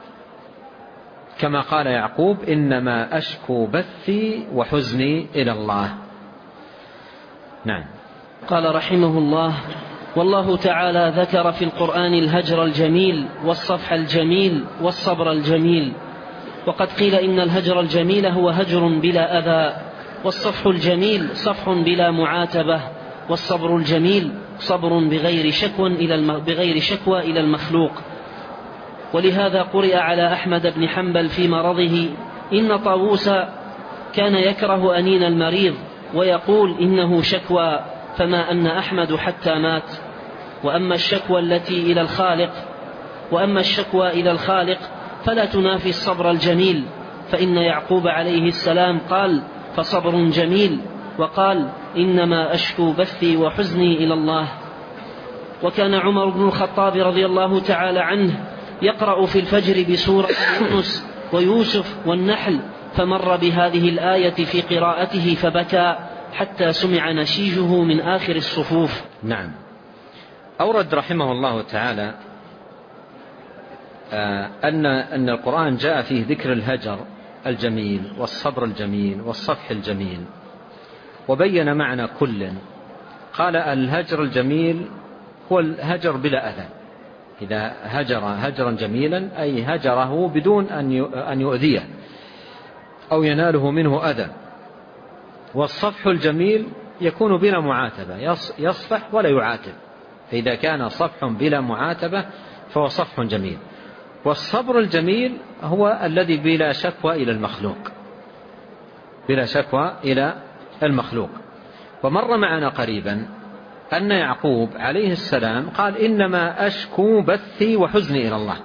كما قال يعقوب إنما أشكو بثي وحزني إلى الله. نعم. قال رحمه الله: والله تعالى ذكر في القرآن الهجر الجميل والصفح الجميل والصبر الجميل، وقد قيل إن الهجر الجميل هو هجر بلا أذى، والصفح الجميل صفح بلا معاتبة، والصبر الجميل صبر بغير شكوى إلى بغير شكوى إلى المخلوق. ولهذا قرئ على أحمد بن حنبل في مرضه إن طاووس كان يكره أنين المريض ويقول إنه شكوى، فما أن أحمد حتى مات. وأما الشكوى التي إلى الخالق وأما الشكوى إلى الخالق فلا تنافي الصبر الجميل، فإن يعقوب عليه السلام قال فصبر جميل، وقال إنما أشكو بثي وحزني إلى الله. وكان عمر بن الخطاب رضي الله تعالى عنه يقرأ في الفجر بسورة يونس ويوسف والنحل، فمر بهذه الآية في قراءته فبكى حتى سمع نشيجه من آخر الصفوف. نعم. أورد رحمه الله تعالى أن أن القرآن جاء فيه ذكر الهجر الجميل والصبر الجميل والصفح الجميل، وبين معنى كل. قال الهجر الجميل هو الهجر بلا أذى، إذا هجر هجرا جميلا أي هجره بدون أن يؤذيه أو يناله منه أذى. والصفح الجميل يكون بلا معاتبة، يصفح ولا يعاتب، فإذا كان صفح بلا معاتبة فهو صفح جميل. والصبر الجميل هو الذي بلا شكوى إلى المخلوق، بلا شكوى إلى المخلوق. ومر معنا قريبا أن يعقوب عليه السلام قال إنما أشكو بثي وحزني إلى الله،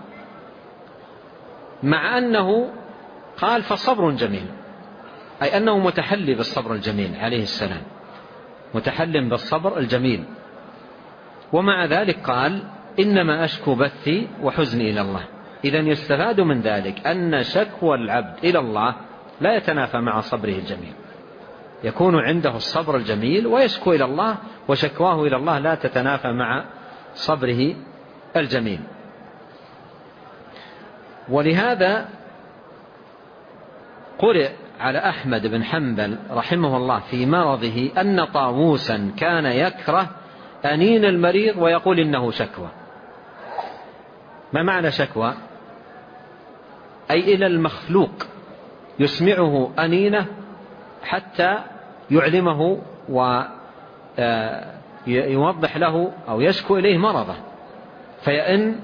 مع أنه قال فصبر جميل، أي أنه متحلي بالصبر الجميل عليه السلام، متحل بالصبر الجميل، ومع ذلك قال إنما أشكو بثي وحزني إلى الله. إذن يستفاد من ذلك أن شكوى العبد إلى الله لا يتنافى مع صبره الجميل، يكون عنده الصبر الجميل ويشكو إلى الله، وشكواه إلى الله لا تتنافى مع صبره الجميل. ولهذا قرئ على أحمد بن حنبل رحمه الله في مرضه أن طاووسا كان يكره أنين المريض ويقول إنه شكوى. ما معنى شكوى؟ أي إلى المخلوق، يسمعه أنينه حتى يعلمه ويوضح له أو يشكو إليه مرضه، فيئن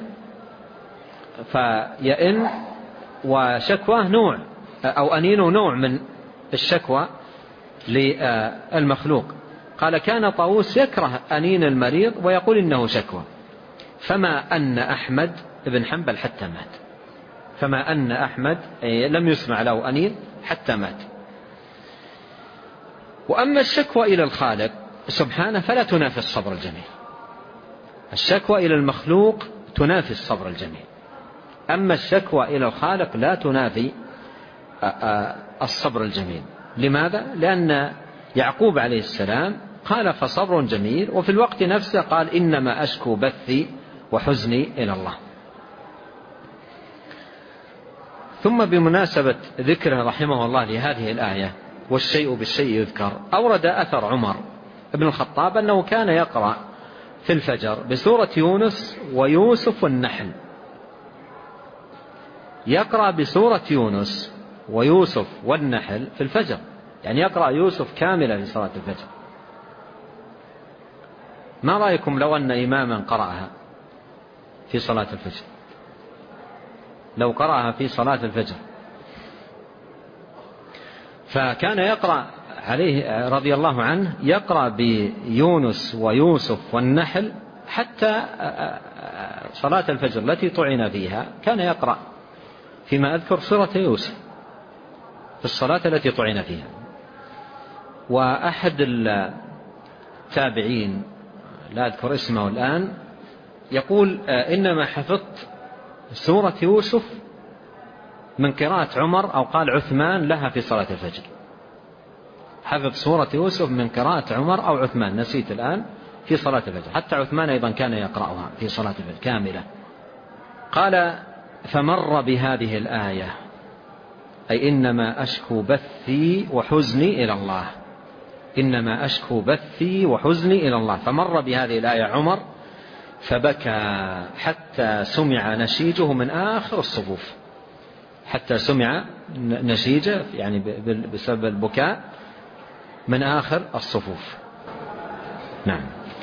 فيئن وشكواه نوع أو أنينه نوع من الشكوى للمخلوق. قال كان طاووس يكره أنين المريض ويقول إنه شكوى، فما أن أحمد بن حنبل حتى مات، فما أن أحمد لم يسمع له أنين حتى مات. وأما الشكوى إلى الخالق سبحانه فلا تنافي الصبر الجميل، الشكوى إلى المخلوق تنافي الصبر الجميل، أما الشكوى إلى الخالق لا تنافي الصبر الجميل. لماذا؟ لأن يعقوب عليه السلام قال فصبر جميل، وفي الوقت نفسه قال إنما أشكو بثي وحزني إلى الله. ثم بمناسبة ذكره رحمه الله لهذه الآية والشيء بالشيء يذكر، أورد أثر عمر بن الخطاب أنه كان يقرأ في الفجر بسورة يونس ويوسف والنحل، يقرأ بسورة يونس ويوسف والنحل في الفجر، يعني يقرأ يوسف كاملة في صلاة الفجر. ما رأيكم لو أن إماما قرأها في صلاة الفجر؟ لو قرأها في صلاة الفجر فكان يقرأ عليه رضي الله عنه، يقرأ بيونس ويوسف والنحل حتى صلاة الفجر التي طعن فيها، كان يقرأ فيما أذكر سورة يوسف في الصلاة التي طعن فيها. وأحد التابعين لا أذكر اسمه الآن يقول إنما حفظت سورة يوسف من قراءة عمر أو قال عثمان لها في صلاة الفجر. حفظ سورة يوسف من قراءة عمر أو عثمان، نسيت الآن، في صلاة الفجر. حتى عثمان أيضا كان يقرأها في صلاة الفجر كاملة. قال فمر بهذه الآية، أي إنما أشكو بثي وحزني إلى الله، إنما أشكو بثي وحزني إلى الله. فمر بهذه الآية عمر فبكى حتى سمع نشيجه من آخر الصفوف، حتى سمع نشيجه يعني بسبب البكاء من آخر الصفوف. نعم.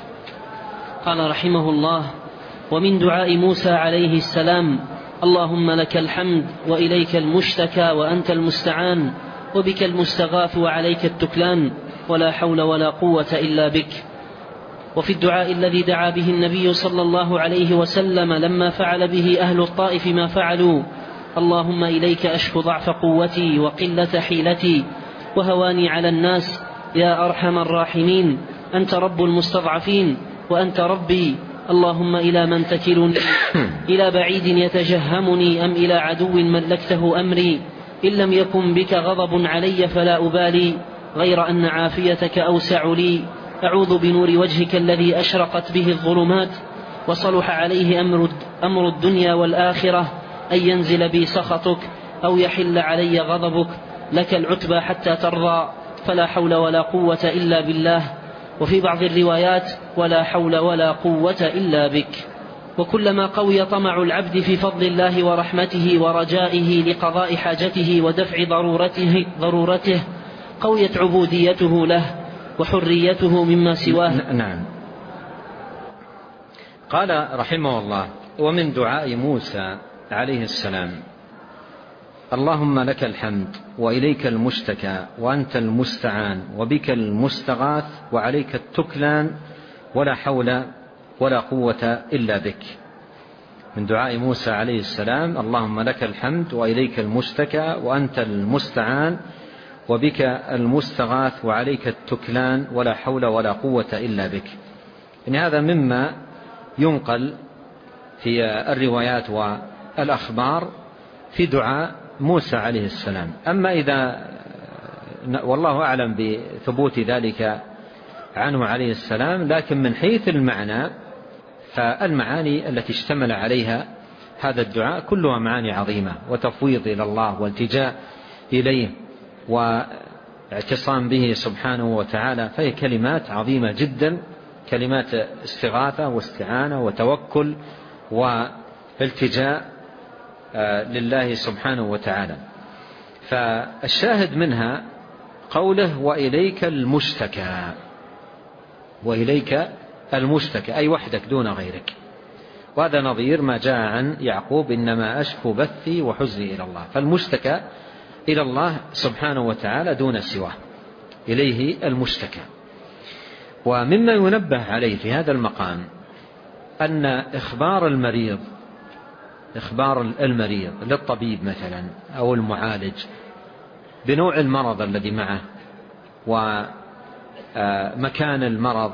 قال رحمه الله: ومن دعاء موسى عليه السلام: اللهم لك الحمد وإليك المشتكى وأنت المستعان وبك المستغاث وعليك التكلان ولا حول ولا قوة إلا بك. وفي الدعاء الذي دعا به النبي صلى الله عليه وسلم لما فعل به أهل الطائف ما فعلوا: اللهم إليك أشكو ضعف قوتي وقلة حيلتي وهواني على الناس يا أرحم الراحمين، أنت رب المستضعفين وأنت ربي، اللهم إلى من تكلني؟ إلى بعيد يتجهمني أم إلى عدو ملكته أمري؟ إن لم يكن بك غضب علي فلا أبالي، غير أن عافيتك أوسع لي. أعوذ بنور وجهك الذي أشرقت به الظلمات وصلح عليه أمر, أمر الدنيا والآخرة أن ينزل بي سخطك أو يحل علي غضبك، لك العتبى حتى ترضى، فلا حول ولا قوة إلا بالله. وفي بعض الروايات: ولا حول ولا قوة إلا بك. وكلما قوي طمع العبد في فضل الله ورحمته ورجائه لقضاء حاجته ودفع ضرورته, ضرورته قويت عبوديته له وحريته مما سواه. نعم. قال رحمه الله: ومن دعاء موسى عليه السلام: اللهم لك الحمد وإليك المشتكى وأنت المستعان وبك المستغاث وعليك التكلان ولا حول ولا قوة إلا بك. من دعاء موسى عليه السلام: اللهم لك الحمد وإليك المشتكى وأنت المستعان وبك المستغاث وعليك التكلان ولا حول ولا قوة إلا بك. إن هذا مما ينقل في الروايات والأخبار في دعاء موسى عليه السلام. أما إذا والله أعلم بثبوت ذلك عنه عليه السلام، لكن من حيث المعنى فالمعاني التي اشتمل عليها هذا الدعاء كلها معاني عظيمة، وتفويض إلى الله والتجاء إليه واعتصام به سبحانه وتعالى، فهي كلمات عظيمة جدا، كلمات استغاثة واستعانة وتوكل والتجاء لله سبحانه وتعالى. فالشاهد منها قوله: وإليك المشتكى، وإليك المشتكى أي وحدك دون غيرك. وهذا نظير ما جاء عن يعقوب: إنما أشكو بثي وحزني إلى الله. فالمشتكى إلى الله سبحانه وتعالى دون سواه، إليه المشتكى. ومما ينبه عليه في هذا المقام أن إخبار المريض إخبار المريض للطبيب مثلا أو المعالج بنوع المرض الذي معه ومكان المرض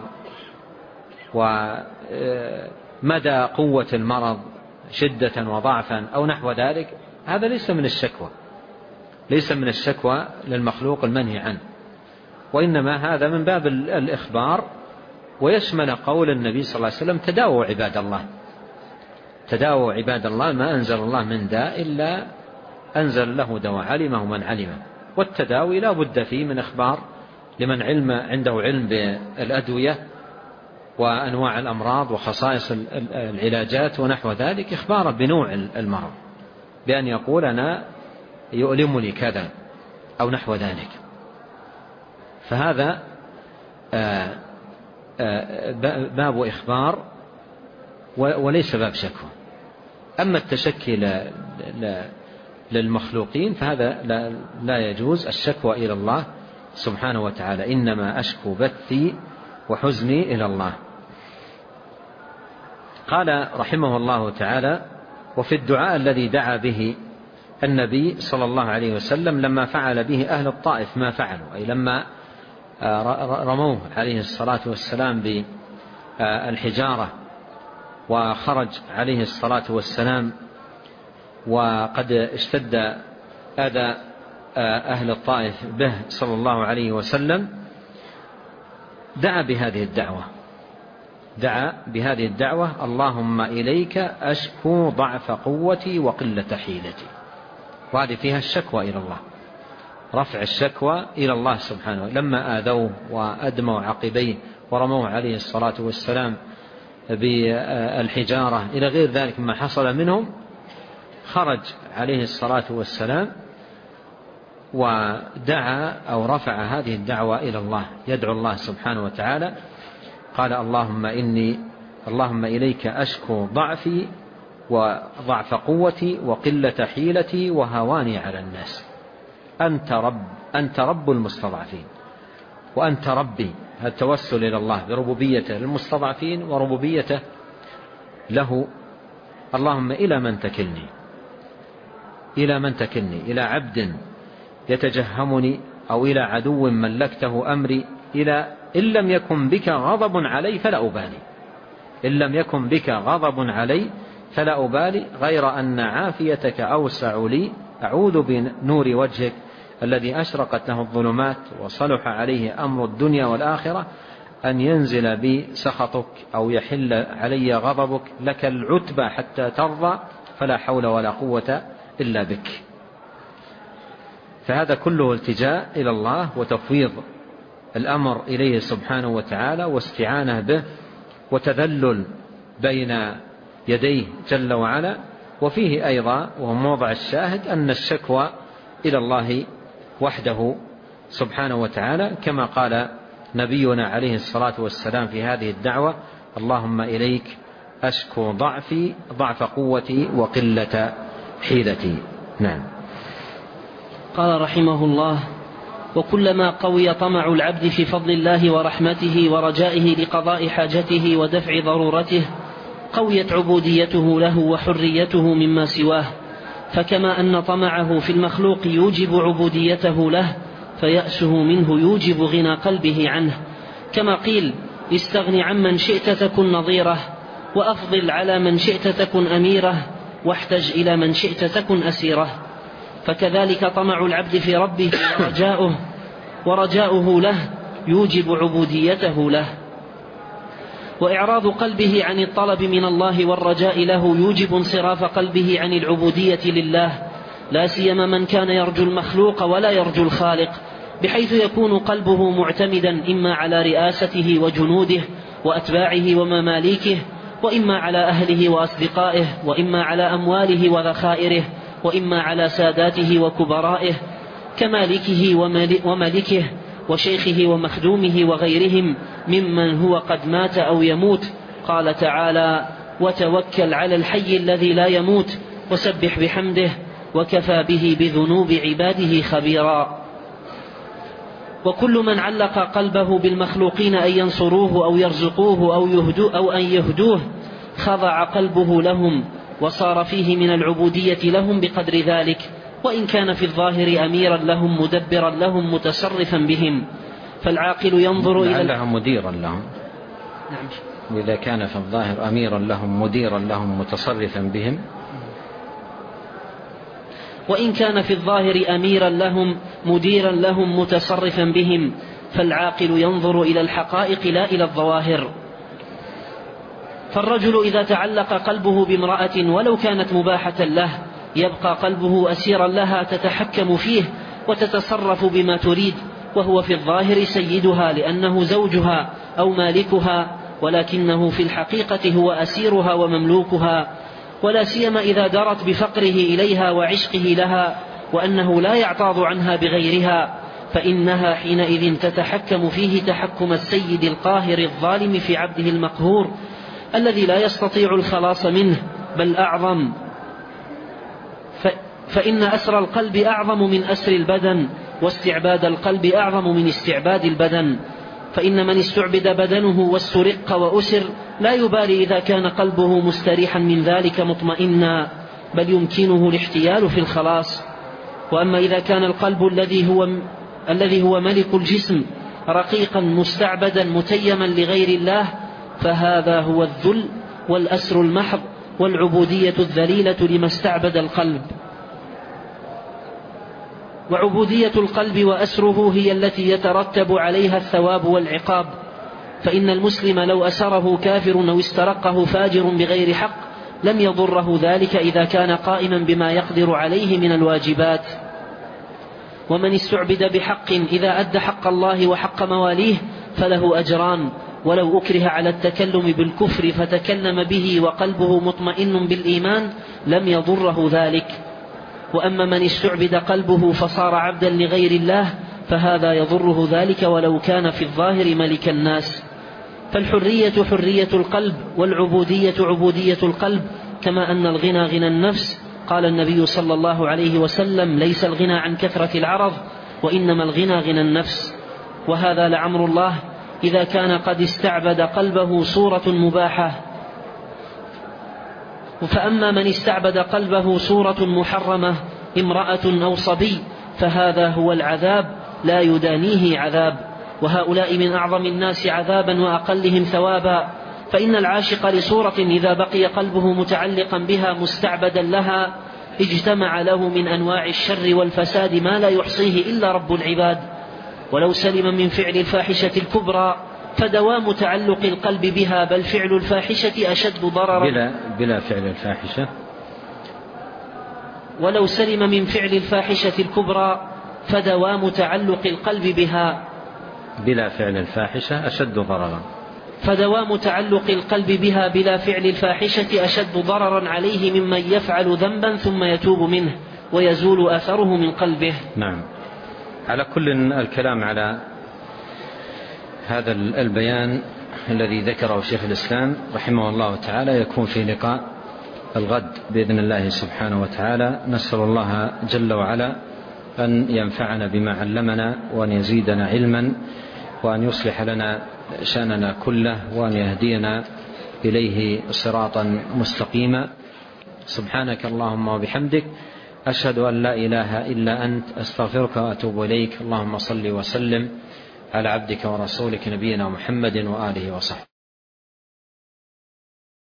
ومدى قوة المرض شدة وضعفا أو نحو ذلك، هذا ليس من الشكوى، ليس من الشكوى للمخلوق المنهي عنه، وإنما هذا من باب الإخبار. ويشمل قول النبي صلى الله عليه وسلم: تداووا عباد الله، تداووا عباد الله، ما أنزل الله من داء إلا أنزل له دواء، علمه من علمه. والتداوي لا بد فيه من إخبار لمن علم عنده علم بالأدوية وأنواع الأمراض وخصائص العلاجات ونحو ذلك، إخباره بنوع المرض بأن يقول: أنا يؤلمني كذا أو نحو ذلك. فهذا باب إخبار وليس باب شكوى. أما التشكي للمخلوقين فهذا لا يجوز الشكوى إلى الله سبحانه وتعالى، إنما أشكو بثي وحزني إلى الله. قال رحمه الله تعالى: وفي الدعاء الذي دعا به النبي صلى الله عليه وسلم لما فعل به أهل الطائف ما فعلوا، أي لما رموه عليه الصلاة والسلام بالحجارة وخرج عليه الصلاة والسلام وقد اشتد أذى أهل الطائف به صلى الله عليه وسلم، دعا بهذه الدعوة دعا بهذه الدعوة: اللهم إليك أشكو ضعف قوتي وقلة حيلتي. وهذه فيها الشكوى إلى الله، رفع الشكوى إلى الله سبحانه. لما آذوه وأدموا عقبيه ورموه عليه الصلاة والسلام بالحجارة إلى غير ذلك ما حصل منهم، خرج عليه الصلاة والسلام ودعا أو رفع هذه الدعوة إلى الله، يدعو الله سبحانه وتعالى. قال: اللهم إني اللهم إليك أشكو ضعفي وضعف قوتي وقلة حيلتي وهواني على الناس. أنت رب أنت رب المستضعفين وأنت ربي. التوسل إلى الله بربوبيته للمستضعفين وربوبيته له. اللهم إلى من تكلني إلى من تكلني إلى عبد يتجهمني أو إلى عدو ملكته أمري، إلى إن لم يكن بك غضب علي فلا أبالي إن لم يكن بك غضب علي فلا أبالي غير أن عافيتك أوسع لي. أعوذ بنور وجهك الذي أشرقت له الظلمات وصلح عليه أمر الدنيا والآخرة أن ينزل بي سخطك أو يحل علي غضبك. لك العتبى حتى ترضى فلا حول ولا قوة إلا بك. فهذا كله التجاء إلى الله وتفويض الأمر إليه سبحانه وتعالى واستعانة به وتذلل بين يديه جل وعلا. وفيه أيضا وهو موضع الشاهد أن الشكوى إلى الله وحده سبحانه وتعالى، كما قال نبينا عليه الصلاة والسلام في هذه الدعوة: اللهم إليك أشكو ضعفي ضعف قوتي وقلة حيلتي. نعم. قال رحمه الله: وكلما قوي طمع العبد في فضل الله ورحمته ورجائه لقضاء حاجته ودفع ضرورته قويت عبوديته له وحريته مما سواه. فكما أن طمعه في المخلوق يوجب عبوديته له، فيأسه منه يوجب غنى قلبه عنه. كما قيل: استغن عمن شئت تكن نظيره، وأفضل على من شئت تكن أميره، واحتج إلى من شئت تكن أسيره. فكذلك طمع العبد في ربه ورجاؤه ورجاؤه له يوجب عبوديته له، وإعراض قلبه عن الطلب من الله والرجاء له يوجب انصراف قلبه عن العبودية لله، لا سيما من كان يرجو المخلوق ولا يرجو الخالق، بحيث يكون قلبه معتمدا إما على رئاسته وجنوده وأتباعه ومماليكه، وإما على أهله وأصدقائه، وإما على أمواله وذخائره، وإما على ساداته وكبرائه كمالكه وملكه وشيخه ومخدومه وغيرهم ممن هو قد مات أو يموت. قال تعالى: وتوكل على الحي الذي لا يموت وسبح بحمده وكفى به بذنوب عباده خبيرا. وكل من علق قلبه بالمخلوقين أن ينصروه أو يرزقوه أو, يهدو أو أن يهدوه خضع قلبه لهم وصار فيه من العبودية لهم بقدر ذلك، وإن كان في الظاهر أميرا لهم مدبرا لهم متصرفا بهم. فالعاقل ينظر إلى لعله مديرا لهم. نعم. وإذا كان في الظاهر أميرا لهم مديرا لهم متصرفا بهم. وإن كان في الظاهر أميرا لهم مديرا لهم متصرفا بهم. فالعاقل ينظر إلى الحقائق لا إلى الظواهر. فالرجل إذا تعلق قلبه بامرأة ولو كانت مباحة له يبقى قلبه أسيرا لها تتحكم فيه وتتصرف بما تريد، وهو في الظاهر سيدها لأنه زوجها أو مالكها، ولكنه في الحقيقة هو أسيرها ومملوكها، ولا سيما إذا درت بفقره إليها وعشقه لها، وأنه لا يعتاض عنها بغيرها، فإنها حينئذ تتحكم فيه تحكم السيد القاهر الظالم في عبده المقهور الذي لا يستطيع الخلاص منه، بل أعظم، فإن أسر القلب أعظم من أسر البدن، واستعباد القلب أعظم من استعباد البدن. فإن من استعبد بدنه واسترق وأسر لا يبالي إذا كان قلبه مستريحا من ذلك مطمئنا، بل يمكنه الاحتيال في الخلاص. وأما إذا كان القلب الذي هو, الذي هو ملك الجسم رقيقا مستعبدا متيما لغير الله، فهذا هو الذل والأسر المحض والعبودية الذليلة لما استعبد القلب. وعبودية القلب وأسره هي التي يترتب عليها الثواب والعقاب. فإن المسلم لو أسره كافر أو استرقه فاجر بغير حق لم يضره ذلك إذا كان قائما بما يقدر عليه من الواجبات. ومن استعبد بحق إذا أدى حق الله وحق مواليه فله أجران، ولو أكره على التكلم بالكفر فتكلم به وقلبه مطمئن بالإيمان لم يضره ذلك. وأما من استعبد قلبه فصار عبدا لغير الله فهذا يضره ذلك ولو كان في الظاهر ملك الناس. فالحرية حرية القلب، والعبودية عبودية القلب، كما أن الغنى غنى النفس. قال النبي صلى الله عليه وسلم: ليس الغنى عن كثرة العرض، وإنما الغنى غنى النفس. وهذا لعمر الله إذا كان قد استعبد قلبه صورة مباحة. فأما من استعبد قلبه صورة محرمة، امرأة أو صبي، فهذا هو العذاب لا يدانيه عذاب. وهؤلاء من أعظم الناس عذابا وأقلهم ثوابا. فإن العاشق لصورة إذا بقي قلبه متعلقا بها مستعبدا لها اجتمع له من أنواع الشر والفساد ما لا يحصيه إلا رب العباد. ولو سلم من فعل الفاحشة الكبرى فدوام تعلق القلب بها، بل فعل الفاحشة أشد ضررا. بلا, بلا فعل الفاحشة ولو سلم من فعل الفاحشة الكبرى فدوام تعلق القلب بها بلا فعل الفاحشة أشد ضررا فدوام تعلق القلب بها بلا فعل الفاحشة أشد ضررا عليه ممن يفعل ذنبا ثم يتوب منه ويزول أثره من قلبه. نعم. على كل الكلام على هذا البيان الذي ذكره شيخ الإسلام رحمه الله تعالى يكون في لقاء الغد بإذن الله سبحانه وتعالى. نسأل الله جل وعلا أن ينفعنا بما علمنا، وأن يزيدنا علما، وأن يصلح لنا شأننا كله، وأن يهدينا إليه صراطا مستقيما. سبحانك اللهم وبحمدك، أشهد أن لا إله إلا أنت، أستغفرك وأتوب إليك. اللهم صل وسلم على عبدك ورسولك نبينا محمد وآله وصحبه.